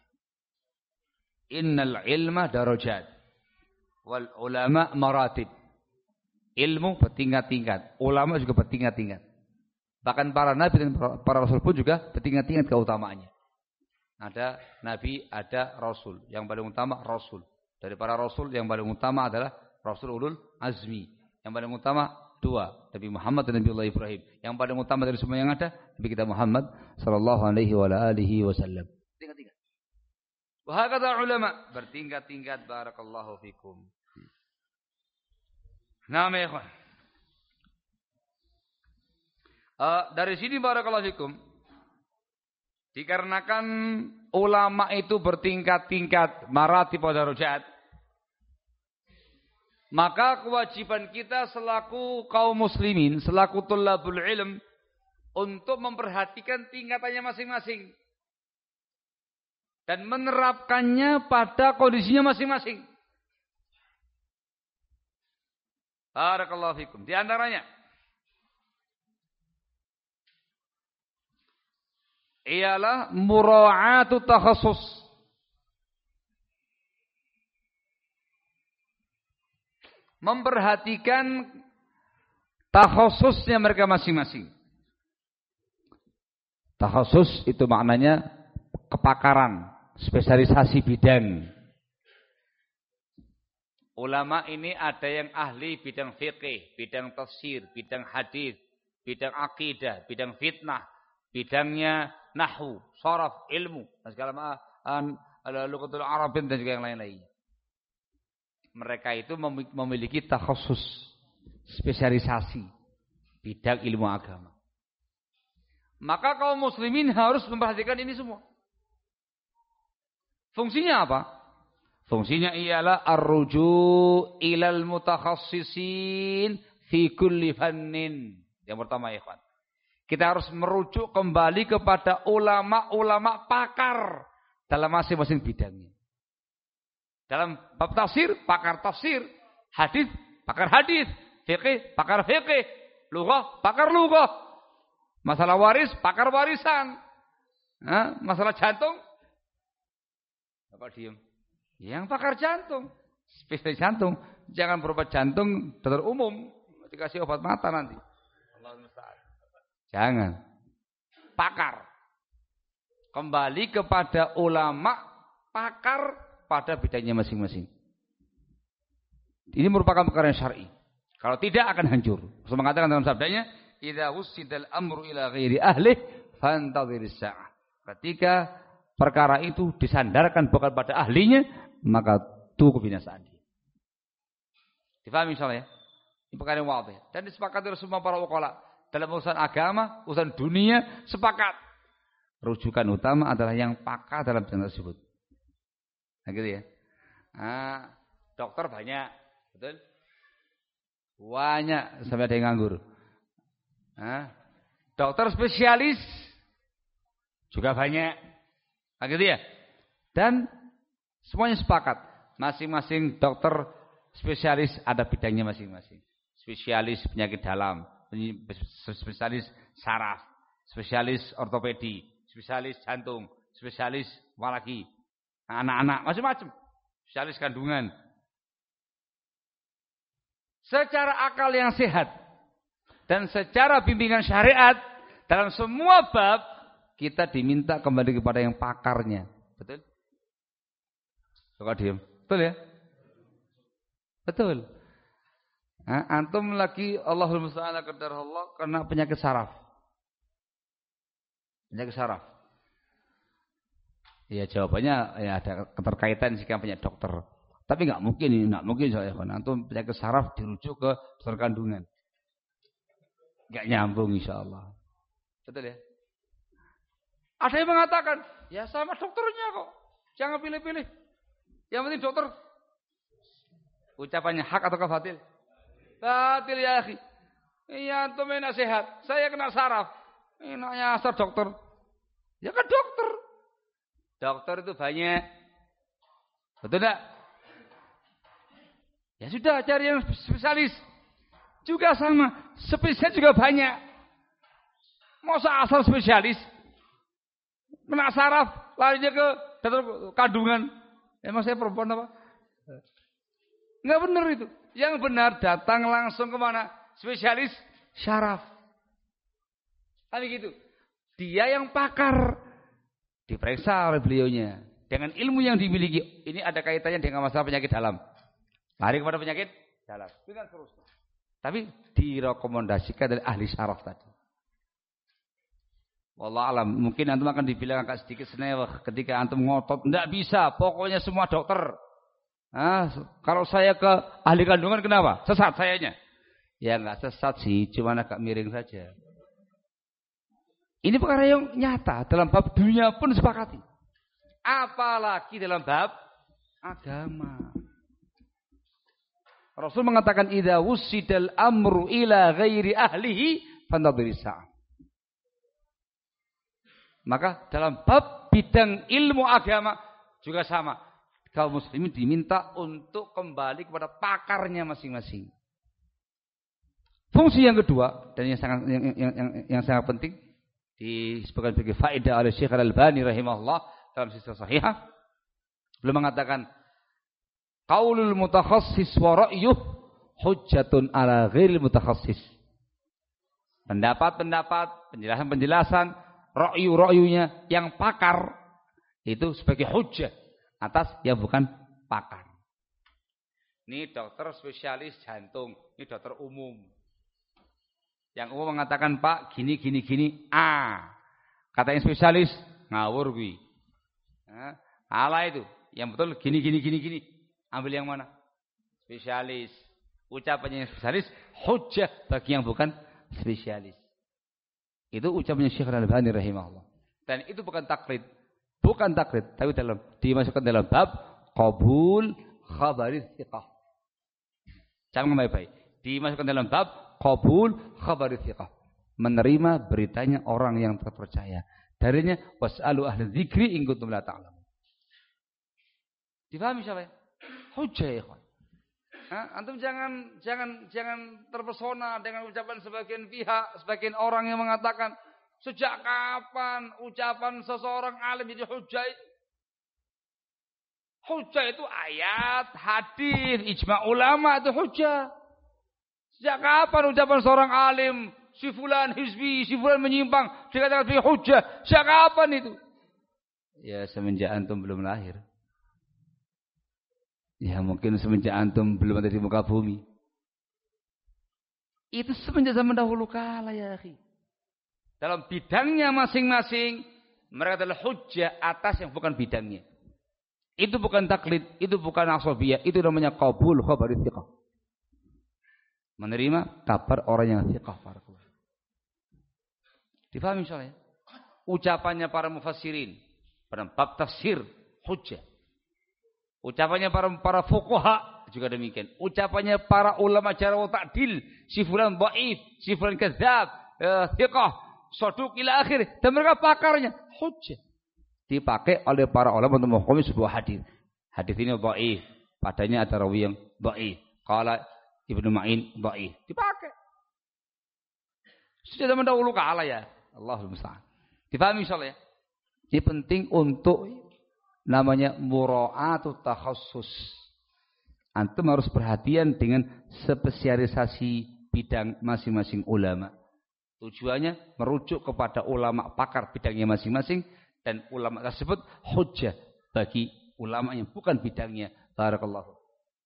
Innal ilma darajat wal ulama maratib. Ilmu bertingkat-tingkat, ulama juga bertingkat-tingkat. Bahkan para nabi dan para rasul pun juga bertingkat-tingkat keutamaannya. Ada nabi, ada rasul. Yang paling utama rasul. Dari para rasul yang paling utama adalah Rasul Ulul Azmi. Yang paling utama 2, Nabi Muhammad dan Nabi Allah Ibrahim. Yang paling utama dari semua yang ada, Nabi kita Muhammad sallallahu alaihi wasallam. Tingkat-tingkat. Wa hakadha ulama bertingkat-tingkat. Barakallahu fikum. Nah, ikhwan. Dari sini barakallahu fikum, dikarenakan ulama itu bertingkat-tingkat, maratib wa darajat, maka kewajiban kita selaku kaum muslimin, selaku thullabul ilm, untuk memperhatikan tingkatannya masing-masing. Dan menerapkannya pada kondisinya masing-masing. Barakallahu fikum. Di antaranya, ialah mura'atu takhassus. Memperhatikan takhasusnya mereka masing-masing. Takhasus itu maknanya kepakaran, spesialisasi bidang. Ulama ini ada yang ahli bidang fiqih, bidang tafsir, bidang hadis, bidang akidah, bidang fitnah, bidangnya nahwu, sharaf, ilmu, dan segala macam, lughatul Arab dan juga yang lain-lainnya. Mereka itu memiliki takhasus, spesialisasi bidang ilmu agama. Maka kaum muslimin harus memperhatikan ini semua. Fungsinya apa? Fungsinya ialah ar-ruju' ilal mutakhassisin fi kulli fannin. Yang pertama ya ikhwan. Kita harus merujuk kembali kepada ulama-ulama pakar dalam masing-masing bidangnya. Dalam bab tafsir, pakar tafsir, hadis, pakar hadis, fikih, pakar fikih, lughah, pakar lughah. Masalah waris, pakar warisan. Masalah jantung, apa diem? Yang pakar jantung, spesialis jantung. Jangan berobat jantung dokter umum, dikasih obat mata nanti. Allahumma musta'an. Jangan. Pakar. Kembali kepada ulama pakar pada bidangnya masing-masing. Ini merupakan perkara yang syar'i. Kalau tidak akan hancur. Rasul mengatakan dalam sabdanya, "Idza wussidal amru ila ghairi ahli, fantadhiris sa'ah." Ketika perkara itu disandarkan bukan pada ahlinya, maka tunggu kebinasaan dia. Difahami insyaallah ya? Ini perkara yang wadih. Dan disepakati oleh semua para ulama dalam urusan agama, urusan dunia, sepakat. Rujukan utama adalah yang pakar dalam bidang tersebut. Nah gitu ya. Dokter banyak, betul? Banyak sampai ada yang nganggur. Dokter spesialis juga banyak. Nah gitu ya. Dan semuanya sepakat. Masing-masing dokter spesialis ada bidangnya masing-masing. Spesialis penyakit dalam, spesialis saraf, spesialis ortopedi, spesialis jantung, spesialis apalagi anak-anak, macam-macam. Spesialis kandungan. Secara akal yang sehat dan secara bimbingan syariat dalam semua bab kita diminta kembali kepada yang pakarnya. Betul? Coba diam. Betul ya? Betul. Antum lagi Allahul musta'an qadarullah kena penyakit saraf. Penyakit saraf. Ya jawabannya ya ada keterkaitan jika punya dokter. Tapi enggak mungkin saya antum penyakit saraf dirujuk ke dokter kandungan. Enggak nyambung insyaallah. Betul ya? Ada yang mengatakan, ya sama dokternya kok. Jangan pilih-pilih. Yang penting dokter. Ucapannya hak atau batil? Batil ya akhi. Iya antum enak sehat. Saya kena saraf. Enaknya asal dokter. Ya kan dokter. Dokter itu banyak. Betul enggak? Ya sudah cari yang spesialis. Juga sama. Spesialis juga banyak. Masa asal spesialis? Kena saraf. Larinya ke dokter kandungan. Emang saya perempuan apa? Enggak benar itu. Yang benar datang langsung ke mana? Spesialis syaraf. Tapi gitu. Dia yang pakar. Diperiksa oleh beliaunya. Dengan ilmu yang dimiliki. Ini ada kaitannya dengan masalah penyakit dalam. Lari kepada penyakit dalam. Dengan terusnya. Tapi direkomendasikan dari ahli syaraf tadi. Wallah alam. Mungkin antum akan dibilang agak sedikit senewah. Ketika antum ngotot. Tidak bisa. Pokoknya semua dokter. Kalau saya ke ahli kandungan kenapa? Sesat sayanya. Ya enggak sesat sih. Cuma agak miring saja. Ini perkara yang nyata. Dalam bab dunia pun sepakati. Apalagi dalam bab agama. Rasul mengatakan idza wussidal amru ila ghairi ahlihi fantadhiris sa'ah. Maka dalam bab bidang ilmu agama juga sama. Kaum muslimin diminta untuk kembali kepada pakarnya masing-masing. Fungsi yang kedua dan yang sangat penting disebutkan sebagai faedah oleh Syekh Al-Albani rahimahullah dalam silsilah sahihah. Beliau mengatakan qaulul mutakhassis wa ra'yuh hujjatun ala ghairil mutakhassis. Pendapat-pendapat, penjelasan-penjelasan, ra'yu-ra'yunya yang pakar itu sebagai hujjah atas yang bukan pakar. Ini dokter spesialis jantung, ini dokter umum. Yang umum mengatakan Pak gini. Kata yang spesialis ngawur gue. Ala itu, yang betul gini. Ambil yang mana? Spesialis. Ucapannya yang spesialis hujjah bagi yang bukan spesialis. Itu ucapannya Syekh Al-Albani rahimahullah. Dan itu bukan taklid. Bukan taklid, tapi dimasukkan dalam bab qabul khabari thiqah. Jangan baik-baik. Dimasukkan dalam bab qabul khabari thiqah. Menerima beritanya orang yang terpercaya. Darinya was'alu ahli dzikri in kuntum la ta'lamun. Difahami siapa ya? Hujjah ya, ikhwan. Antum jangan terpesona dengan ucapan sebagian pihak, sebagian orang yang mengatakan sejak kapan ucapan seseorang alim jadi hujjah itu? Hujjah itu ayat, hadis, ijma' ulama itu hujjah. Sejak kapan ucapan seorang alim, si fulan hizbi, si fulan menyimpang, dikatakan sebagai hujjah? Sejak kapan itu? Ya semenjak antum belum lahir. Ya mungkin semenjak antum belum ada di muka bumi. Itu semenjak zaman dahulu kala ya akhi. Dalam bidangnya masing-masing, mereka adalah hujjah atas yang bukan bidangnya. Itu bukan taklid, itu bukan asabiyah, itu namanya qabul khabari thiqah. Menerima kabar orang yang thiqah. Difahami soalnya? Ucapannya para mufassirin pada bab tafsir hujjah. Ucapannya para fuqaha juga demikian. Ucapannya para ulama jarh wa ta'dil, si fulan dhaif, si fulan kadzdzab, thiqah, saduq ila akhir, dan mereka pakarnya hujjah. Dipakai oleh para ulama untuk menghukumi sebuah hadis. Hadis ini dhaif, padanya ada rawi yang dhaif. Qala Ibnu Ma'in dhaif. Dipakai. Sudah zaman dahulu kala ya. Allahul musta'an. Difahami insyaallah ya. Ini penting untuk namanya mura'atut takhassus. Antum harus perhatian dengan spesialisasi bidang masing-masing ulama. Tujuannya merujuk kepada ulama pakar bidangnya masing-masing dan ulama tersebut hujjah bagi ulama yang bukan bidangnya. Barakallahu.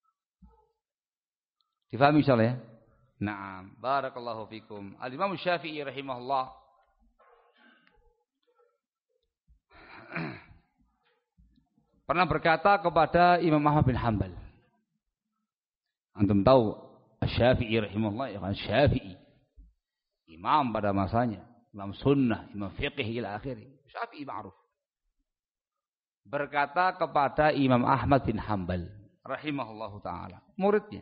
Difahami insyaallah ya? Naam, barakallahu fikum. Al-Imam Syafi'i rahimahullah pernah berkata kepada Imam Ahmad bin Hanbal. Antum tahu Syafi'i rahimahullah ya kan Syafi'i. Imam pada masanya, imam sunnah, imam fiqh ila akhirih. Syafi'i ma'ruf. Berkata kepada Imam Ahmad bin Hanbal rahimahullahu taala, muridnya.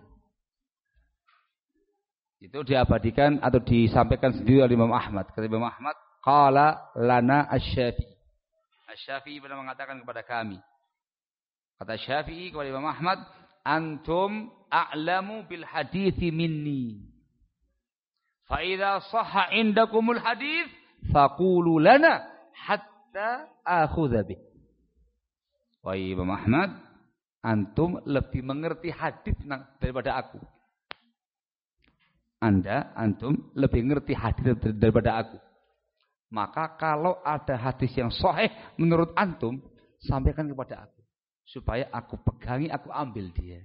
Itu diabadikan atau disampaikan sendiri oleh Imam Ahmad. Kata Imam Ahmad, qala lana asy-Syafi'i. Asy-Syafi'i pernah mengatakan kepada kami. Kata Syafi'i kepada Imam Ahmad, antum a'lamu bil hadithi minni. Fa idza sahha indakumul hadits faqulu lana hatta akhudha bih. Wahai Imam Ahmad, antum lebih mengerti hadis daripada aku. Antum lebih mengerti hadis daripada aku. Maka kalau ada hadis yang sahih menurut antum, sampaikan kepada aku. Supaya aku pegangi, aku ambil dia.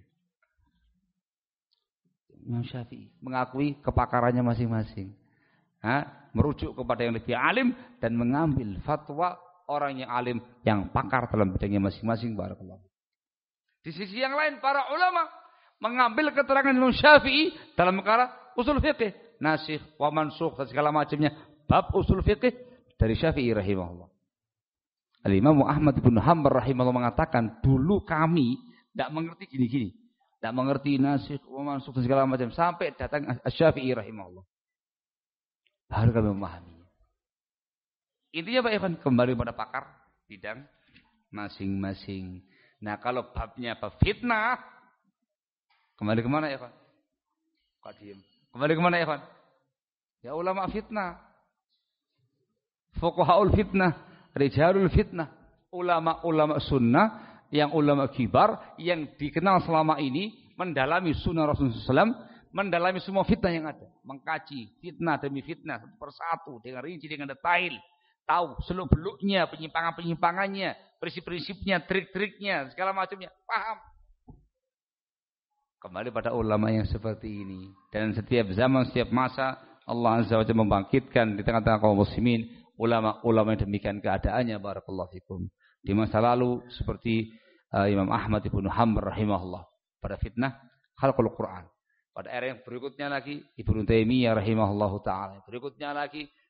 Imam Syafi'i mengakui kepakarannya masing-masing. Merujuk kepada yang lebih alim dan mengambil fatwa orang yang alim yang pakar dalam bidangnya masing-masing. Barakallahu. Di sisi yang lain para ulama mengambil keterangan Imam Syafi'i dalam perkara usul fiqh, nasikh wa mansukh dan segala macamnya bab usul fiqh dari Syafi'i rahimahullah. Al-Imam Ahmad bin Hanbal rahimahullah mengatakan, dulu kami tidak mengerti gini-gini. Tidak mengerti nasikh wa mansukh dan segala macam. Sampai datang Syafi'i rahimahullah. Baru kami memahaminya. Intinya Pak Ivan, kembali pada pakar bidang masing-masing. Nah kalau babnya bab fitnah, kembali kemana ya Ivan? Kok diem? Kembali kemana ya Ivan? Ya ulama fitnah. Fuqahaul fitnah. Rijalul fitnah, ulama-ulama sunnah, yang ulama kibar, yang dikenal selama ini, mendalami sunnah Rasulullah SAW, mendalami semua fitnah yang ada. Mengkaji fitnah demi fitnah, satu persatu, dengan rinci, dengan detail. Tahu seluk-beluknya, penyimpangan-penyimpangannya, prinsip-prinsipnya, trik-triknya, segala macamnya. Paham. Kembali pada ulama yang seperti ini. Dan setiap zaman, setiap masa, Allah Azza wa Jalla membangkitkan di tengah-tengah kaum muslimin ulama-ulama yang demikian keadaannya. Barakallahu fikum. Di masa lalu seperti Imam Ahmad bin Hanbal rahimahullah pada fitnah khalqul Quran. Pada era yang berikutnya lagi Ibnu Taimiyah rahimahullahu taala. Berikutnya lagi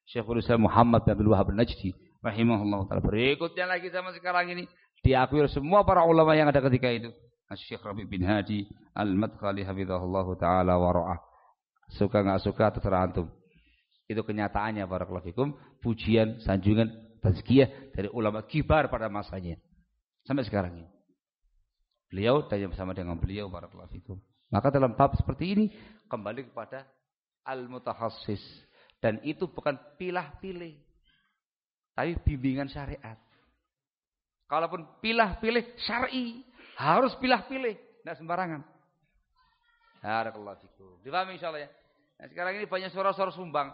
Syekhul Islam Muhammad bin Abdul Wahhab An-Najdi rahimahullah taala. Berikutnya lagi zaman sekarang ini diakui oleh semua para ulama yang ada ketika itu. Syekh Rabi bin Hadi Al-Madkhali hafizahullah taala wa ra'ah. Suka enggak suka terserah antum. Itu kenyataannya barakallahu fikum, pujian, sanjungan, tazkiyah dari ulama kibar pada masanya. Sampai sekarang ini. Beliau dan yang bersama dengan beliau barakallahu fikum. Maka dalam bab seperti ini kembali kepada al-mutakhassis, dan itu bukan pilah-pilih, tapi bimbingan syariat. Kalaupun pilah-pilih syar'i, harus pilah-pilih, tidak sembarangan. Barakallahu fikum. Dipahami insyaallah ya. Nah, sekarang ini banyak suara-suara sumbang.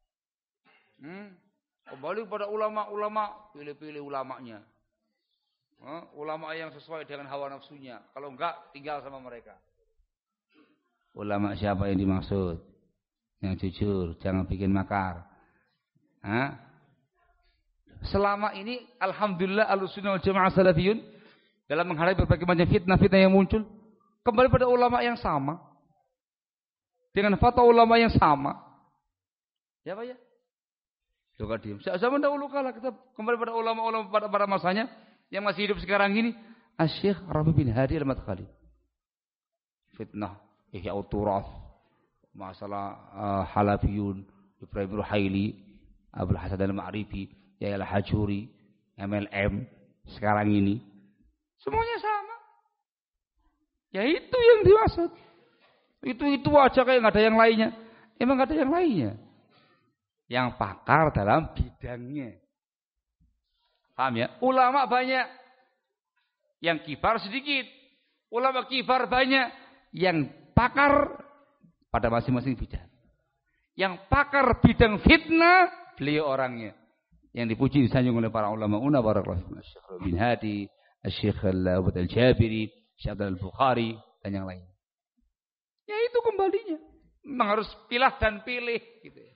Kembali kepada ulama-ulama, pilih-pilih ulamanya. Ulama yang sesuai dengan hawa nafsunya. Kalau enggak, tinggal sama mereka. Ulama siapa yang dimaksud? Yang jujur, jangan bikin makar. Selama ini alhamdulillah Ahlussunnah wal Jamaah salafiyun dalam menghadapi berbagai macam fitnah-fitnah yang muncul, kembali pada ulama yang sama. Dengan fatwa ulama yang sama. Ya Pak ya? Juga diam. Zaman dahulu kala kita kembali pada ulama-ulama pada masanya yang masih hidup sekarang ini, Syekh Rabi bin Hadi Al-Madkhali. Fitnah Ihya Uturaf, masalah Halafiyun, Ibrahim Ruhaili, Abdul Hasan Al-Ma'rifi, Yahya Al-Hajuri, MLM sekarang ini semuanya sama. Ya itu yang dimaksud. Itu aja kayak nggak ada yang lainnya. Emang nggak ada yang lainnya. Yang pakar dalam bidangnya. Paham ya? Ulama banyak, yang kibar sedikit. Ulama kibar banyak, yang pakar pada masing-masing bidang. Yang pakar bidang fitnah, beliau orangnya. Yang dipuji disanjung oleh para ulama una barakallahu fikum, Syekh bin Hadi, Syekh Al-Abad Al-Jabiri, Syekh Al-Bukhari dan yang lain. Ya itu kembalinya. Memang harus pilah dan pilih gitu ya.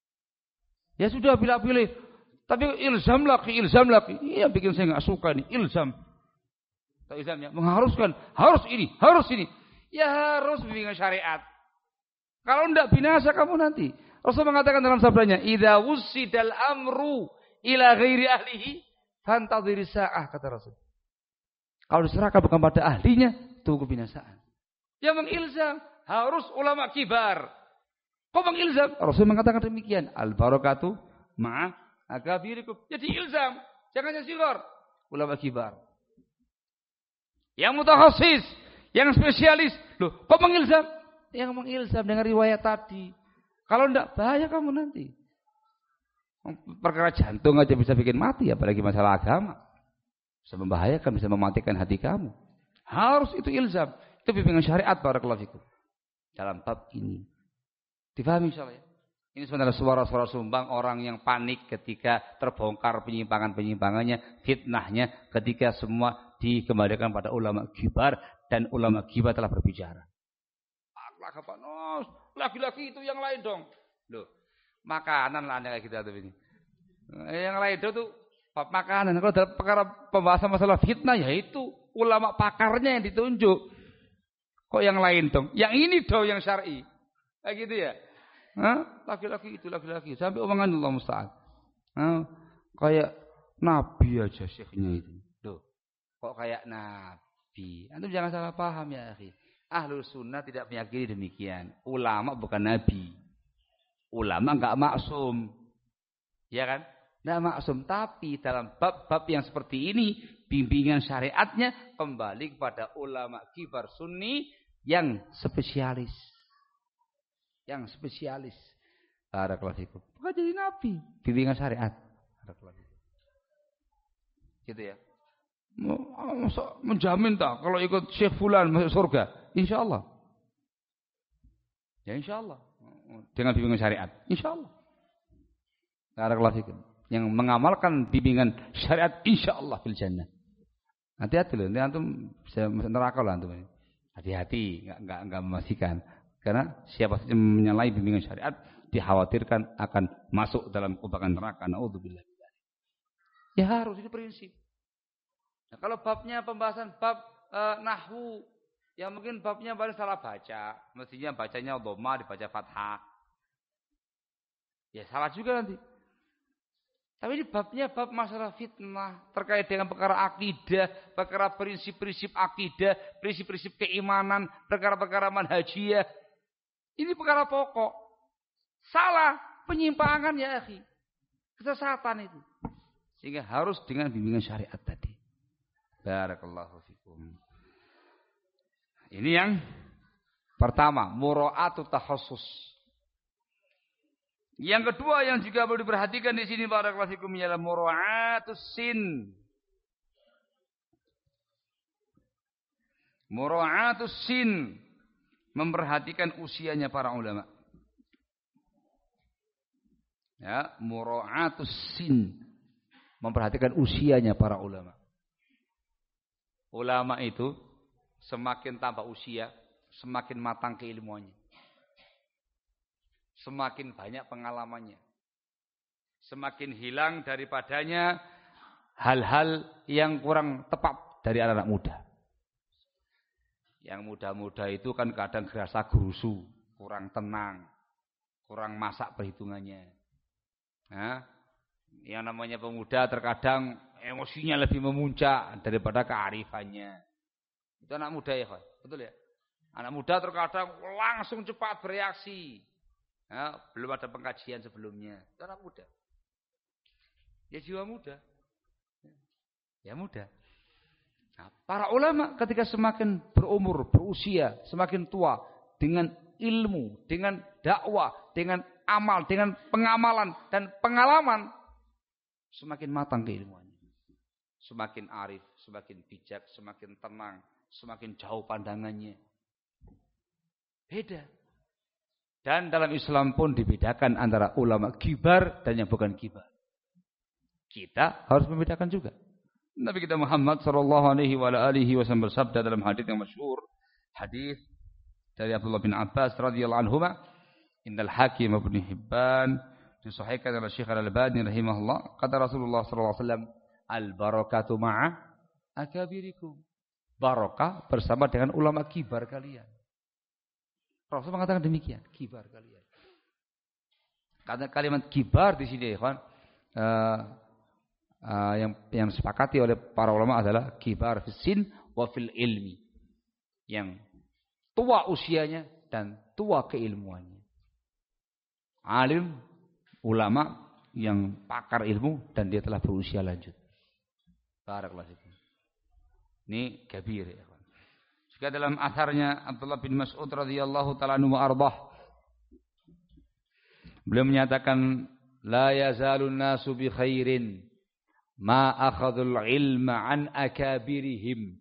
Ya sudah pilih-pilih. Tapi ilzam lagi. Iya bikin saya enggak suka nih, ilzam. Tahu ilzamnya? Mengharuskan, harus ini. Ya harus bimbingan syariat. Kalau enggak binasa kamu nanti. Rasul mengatakan dalam sabdanya, "Idza wussidal amru ila ghairi ahlihi fantadhir sa'ah," kata Rasul. Kalau diserahkan bukan pada ahlinya, tunggu binasaan. Yang mengilzam harus ulama kibar. Kok mengilzam? Rasul mengatakan demikian. Al-barakatu ma'a akabirikum. Jadi ilzam. Jangan yang sigar. Ulama kibar. Yang mutakhassis. Yang spesialis. Loh, kok mengilzam? Yang mengilzam dengan riwayat tadi. Kalau enggak, bahaya kamu nanti. Perkara jantung aja bisa bikin mati. Apalagi masalah agama. Bisa membahayakan, bisa mematikan hati kamu. Harus itu ilzam. Itu bimbingan syariat barakallahu fikum. Dalam bab ini. Difahami insyaallah ya. Ini sebenarnya suara-suara sumbang orang yang panik ketika terbongkar penyimpangan-penyimpangannya, fitnahnya, ketika semua dikembalikan pada ulama kibar, dan ulama kibar telah berbicara. Laki-laki itu yang lain dong. Loh, makanan lah kayak kita tuh ini. Yang lain itu tuh makanan. Kalau dalam perkara pembahasan masalah fitnah, ya itu ulama pakarnya yang ditunjuk. Kok yang lain dong? Yang ini dong yang syar'i. Kayak gitu ya. Laki-laki itu laki-laki. Sampai omongan Allah musta'an. Kayak nabi aja syekhnya itu. Loh, kok kayak nabi? Antum jangan salah paham ya akhi. Ahlus sunnah tidak meyakini demikian. Ulama bukan nabi. Ulama enggak maksum. Ya kan? Enggak maksum. Tapi dalam bab-bab yang seperti ini, bimbingan syariatnya kembali kepada ulama kibar sunni yang spesialis. Yang spesialis. Barakallahu fikum. Bukan jadi nabi. Bimbingan syariat. Barakallahu fikum. Gitu ya. Menjamin tak kalau ikut Syekh Fulan masuk surga? InsyaAllah. Ya insyaAllah. Dengan bimbingan syariat. InsyaAllah. Barakallahu fikum. Yang mengamalkan bimbingan syariat insyaAllah fil jannah. Hati-hati loh. Nanti antum bisa masuk neraka loh antum. Hati-hati. Enggak memastikan. Karena siapa saja menyalahi bimbingan syariat dikhawatirkan akan masuk dalam kubangan neraka. Naudzubillah. Ya harus itu prinsip. Nah, kalau babnya pembahasan bab nahwu, ya mungkin babnya paling salah baca, mestinya bacanya dhamma dibaca fathah. Ya salah juga nanti. Tapi ini babnya bab masalah fitnah terkait dengan perkara akidah, perkara prinsip-prinsip akidah, prinsip-prinsip keimanan, perkara-perkara manhajiyah. Ini perkara pokok. Salah, penyimpangan ya akhi. Kesesatan itu. Sehingga harus dengan bimbingan syariat tadi. Barakallahu fikum. Ini yang pertama, mura'atu tahassus. Yang kedua yang juga perlu diperhatikan di sini barakallahu fikum ialah mura'atus sin. Mura'atus sin, memperhatikan usianya para ulama. Ya, mura'atus sin, memperhatikan usianya para ulama. Ulama itu semakin tambah usia, semakin matang keilmuannya. Semakin banyak pengalamannya. Semakin hilang daripadanya hal-hal yang kurang tepat dari anak-anak muda. Yang muda-muda itu kan kadang gerasa gerusu, kurang tenang, kurang masak perhitungannya. Nah, yang namanya pemuda terkadang emosinya lebih memuncak daripada kearifannya. Itu anak muda ya, Pak. Betul ya? Anak muda terkadang langsung cepat bereaksi. Ya, belum ada pengkajian sebelumnya. Itu anak muda. Ya jiwa muda. Ya muda. Nah, para ulama ketika semakin berumur, berusia, semakin tua, dengan ilmu, dengan dakwah, dengan amal, dengan pengamalan dan pengalaman, semakin matang keilmuannya. Semakin arif, semakin bijak, semakin tenang, semakin jauh pandangannya. Beda. Dan dalam Islam pun dibedakan antara ulama kibar dan yang bukan kibar. Kita harus membedakan juga. Nabi kita Muhammad sallallahu alaihi wasallam bersabda dalam hadis yang masyhur, hadis dari Abdullah bin Abbas radhiyallahu anhuma, Innal Hakim Ibnu Hibban disahihkan oleh Syekh Al-Albani rahimahullah, kata Rasulullah sallallahu alaihi wasallam, al-barakatu ma'a akabirikum. Barakah bersama dengan ulama kibar kalian. Rasul mengatakan demikian, kibar kalian. Karena kalimat kibar di sini, ikhwan, yang disepakati oleh para ulama adalah kibar fis sin wa fil ilmi. Yang tua usianya dan tua keilmuannya. Alim, ulama yang pakar ilmu dan dia telah berusia lanjut. Barakallahu fikum. Ini kabir ya. Juga dalam asarnya Abdullah bin Mas'ud radhiyallahu ta'ala anhu ardah, beliau menyatakan, la yazalun nasu bi khairin ma akhadul ilma an akabirihim,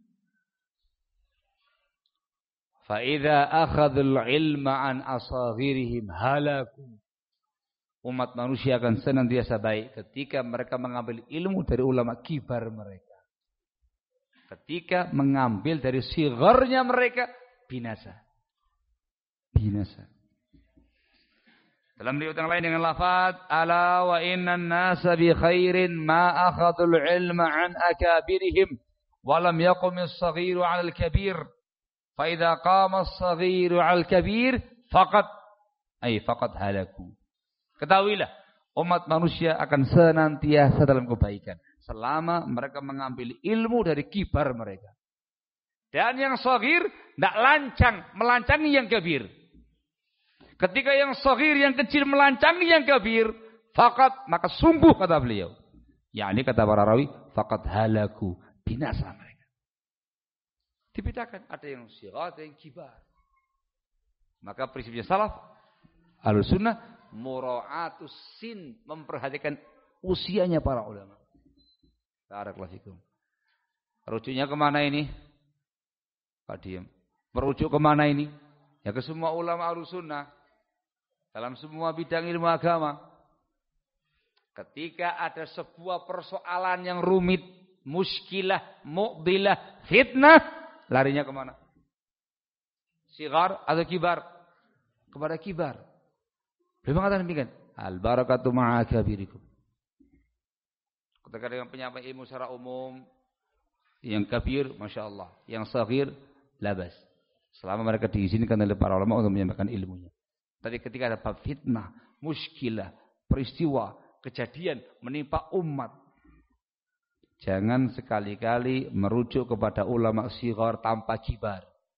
fa idza akhadul ilma an asaghirihim halaku. Umat manusia akan senantiasa baik ketika mereka mengambil ilmu dari ulama kibar mereka. Ketika mengambil dari sigharnya mereka, binasa. Binasa. Dalam riwayat yang lain dengan lafaz, ala wa innan nasa bi khairin ma akhadul ilma an akabirihim wa lam yaqum as-saghiru 'ala al-kabir. Fa idza qama as-saghiru 'ala al-kabir faqad halaku. Ketahuilah, umat manusia akan senantiasa dalam kebaikan selama mereka mengambil ilmu dari kibar mereka. Dan yang saghir tidak lancang, melancangi yang kabir. Ketika yang saghir, yang kecil melancangi yang kabir, faqad, maka sungguh kata beliau. Yakni kata para rawi, faqad halaku, binasa mereka. Dibedakan, ada yang sighar, ada yang kibar. Maka prinsipnya salaf, Ahlussunnah, mura'atus sin, memperhatikan usianya para ulama. Barakallahu fikum. Rujuknya kemana ini? Pak diam. Merujuk kemana ini? Ya ke semua ulama Ahlussunnah dalam semua bidang ilmu agama. Ketika ada sebuah persoalan yang rumit, muskilah, mu'dilah, fitnah, larinya kemana? Sigar atau kibar? Kepada kibar. Beliau mengatakan demikian, al-barakatu ma'a kabirikum. Ketika dengan penyampaian ilmu secara umum, yang kabir, masya Allah, yang saghir, labas. Selama mereka diizinkan oleh para ulama untuk menyampaikan ilmunya. Tapi ketika ada bab fitnah, muskilah, peristiwa, kejadian menimpa umat. Jangan sekali-kali merujuk kepada ulama shighar tanpa kibar.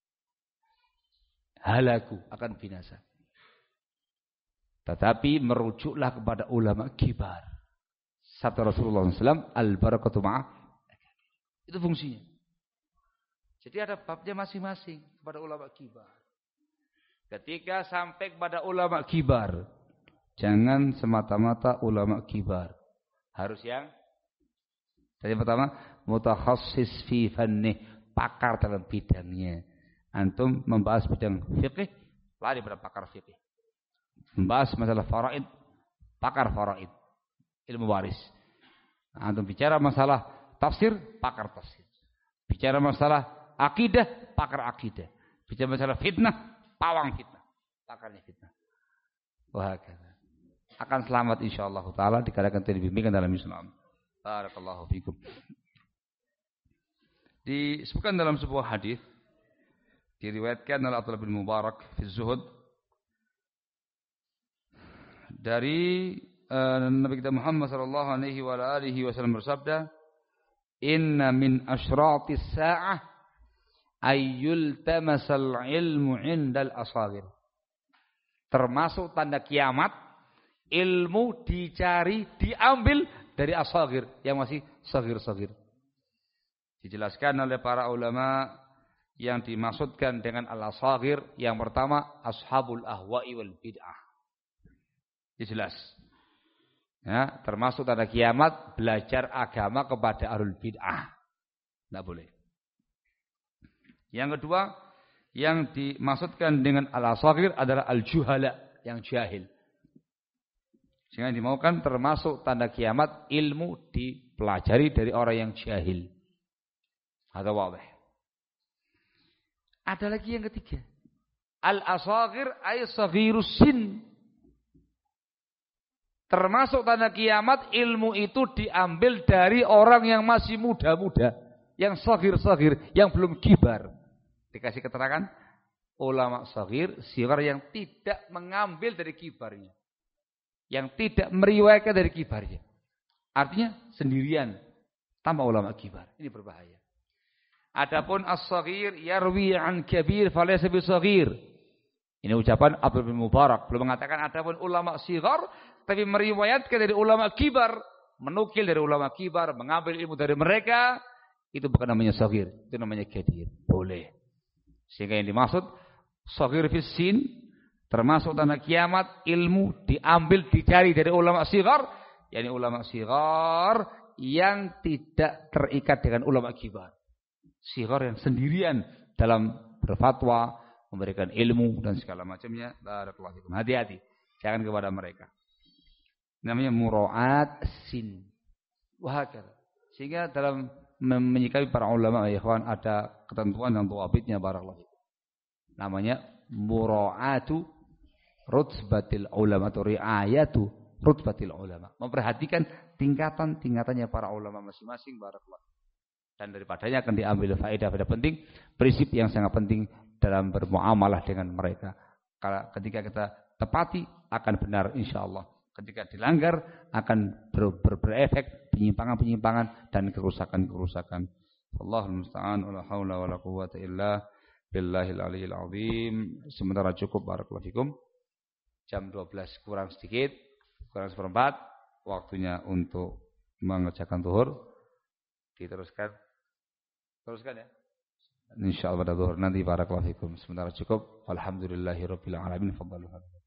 Halaku akan binasa. Tetapi merujuklah kepada ulama kibar. Sabda Rasulullah SAW, al-barakatu ma'ah. Itu fungsinya. Jadi ada babnya masing-masing kepada ulama kibar. Ketika sampai kepada ulama kibar, jangan semata-mata ulama kibar. Harus yang tadi pertama, mutakhassis fi fannih, pakar dalam bidangnya. Antum membahas bidang fikih, lari pada pakar fikih. Membahas masalah faraid, pakar faraid, ilmu waris. Antum bicara masalah tafsir, pakar tafsir. Bicara masalah akidah, pakar akidah. Bicara masalah fitnah, pawang fitnah, pakarnya fitnah. Wah, akan selamat insyaallah taala dikarenakan dibimbingkan dalam Islam. Barakallahu fikum. Disebutkan dalam sebuah hadis diriwayatkan oleh Abdullah bin Mubarak fi Zuhud dari Nabi kita Muhammad sallallahu alaihi wa alihi wasallam bersabda, "Inna min asyratis sa'ah ayyul tamasal ilmu 'indal asagir." Termasuk tanda kiamat, ilmu dicari, diambil dari asagir yang masih sagir-sagir. Dijelaskan oleh para ulama yang dimaksudkan dengan al-asagir, yang pertama ashabul ahwa'i wal bid'ah. Jelas. Ya, termasuk tanda kiamat belajar agama kepada ahlul bid'ah. Tidak boleh. Yang kedua, yang dimaksudkan dengan al-asagir adalah al-juhala, yang jahil. Sehingga dimaukan termasuk tanda kiamat ilmu dipelajari dari orang yang jahil. Ada wadah. Ada lagi yang ketiga. Al-asagir ay saghirus sin. Termasuk tanda kiamat ilmu itu diambil dari orang yang masih muda-muda, yang saghir-saghir, yang belum kibar. Dikasih keterangan ulama saghir, sighar yang tidak mengambil dari kibarnya, yang tidak meriwayatkan dari kibarnya. Artinya sendirian tanpa ulama kibar. Ini berbahaya. Adapun as-saghir yarwi an kabir falaysa bisaghir. Ini ucapan Abdul bin Mubarak. Belum mengatakan adapun ulama sighar, tapi meriwayatkan dari ulama kibar, menukil dari ulama kibar, mengambil ilmu dari mereka, itu bukan namanya saghir, itu namanya kabir. Boleh. Sehingga yang dimaksud saghir fis sin, termasuk tanda kiamat ilmu diambil, dicari dari ulama sighar, yakni ulama sighar yang tidak terikat dengan ulama kibar. Sighar yang sendirian dalam berfatwa, memberikan ilmu dan segala macamnya. Barakallahu fikum. Hati-hati, jangan kepada mereka. Namanya mura'at sin. Wahakala. Sehingga dalam menyikapi para ulama ya ikhwan ada ketentuan dan dhawabitnya barakallahu fikum. Namanya mura'atu rutbatil ulama atau riayatu rutbatil ulama. Memperhatikan tingkatan-tingkatannya para ulama masing-masing barakallahu. Dan daripadanya akan diambil faedah-faedah penting, prinsip yang sangat penting dalam bermuamalah dengan mereka. Kalau ketika kita tepati akan benar insyaallah. Ketika dilanggar akan berefek penyimpangan-penyimpangan dan kerusakan-kerusakan. Allahul musta'an wala haula wala quwwata illa billahil aliyil azim. Sementara cukup barakallahu fikum. Jam 12 kurang sedikit, kurang seperempat, waktunya untuk mengerjakan zuhur. Diteruskan. Teruskan ya. Insyaallah pada zuhur nanti barakallahu fikum. Sementara cukup. Alhamdulillahirabbil alamin. Fadhalu.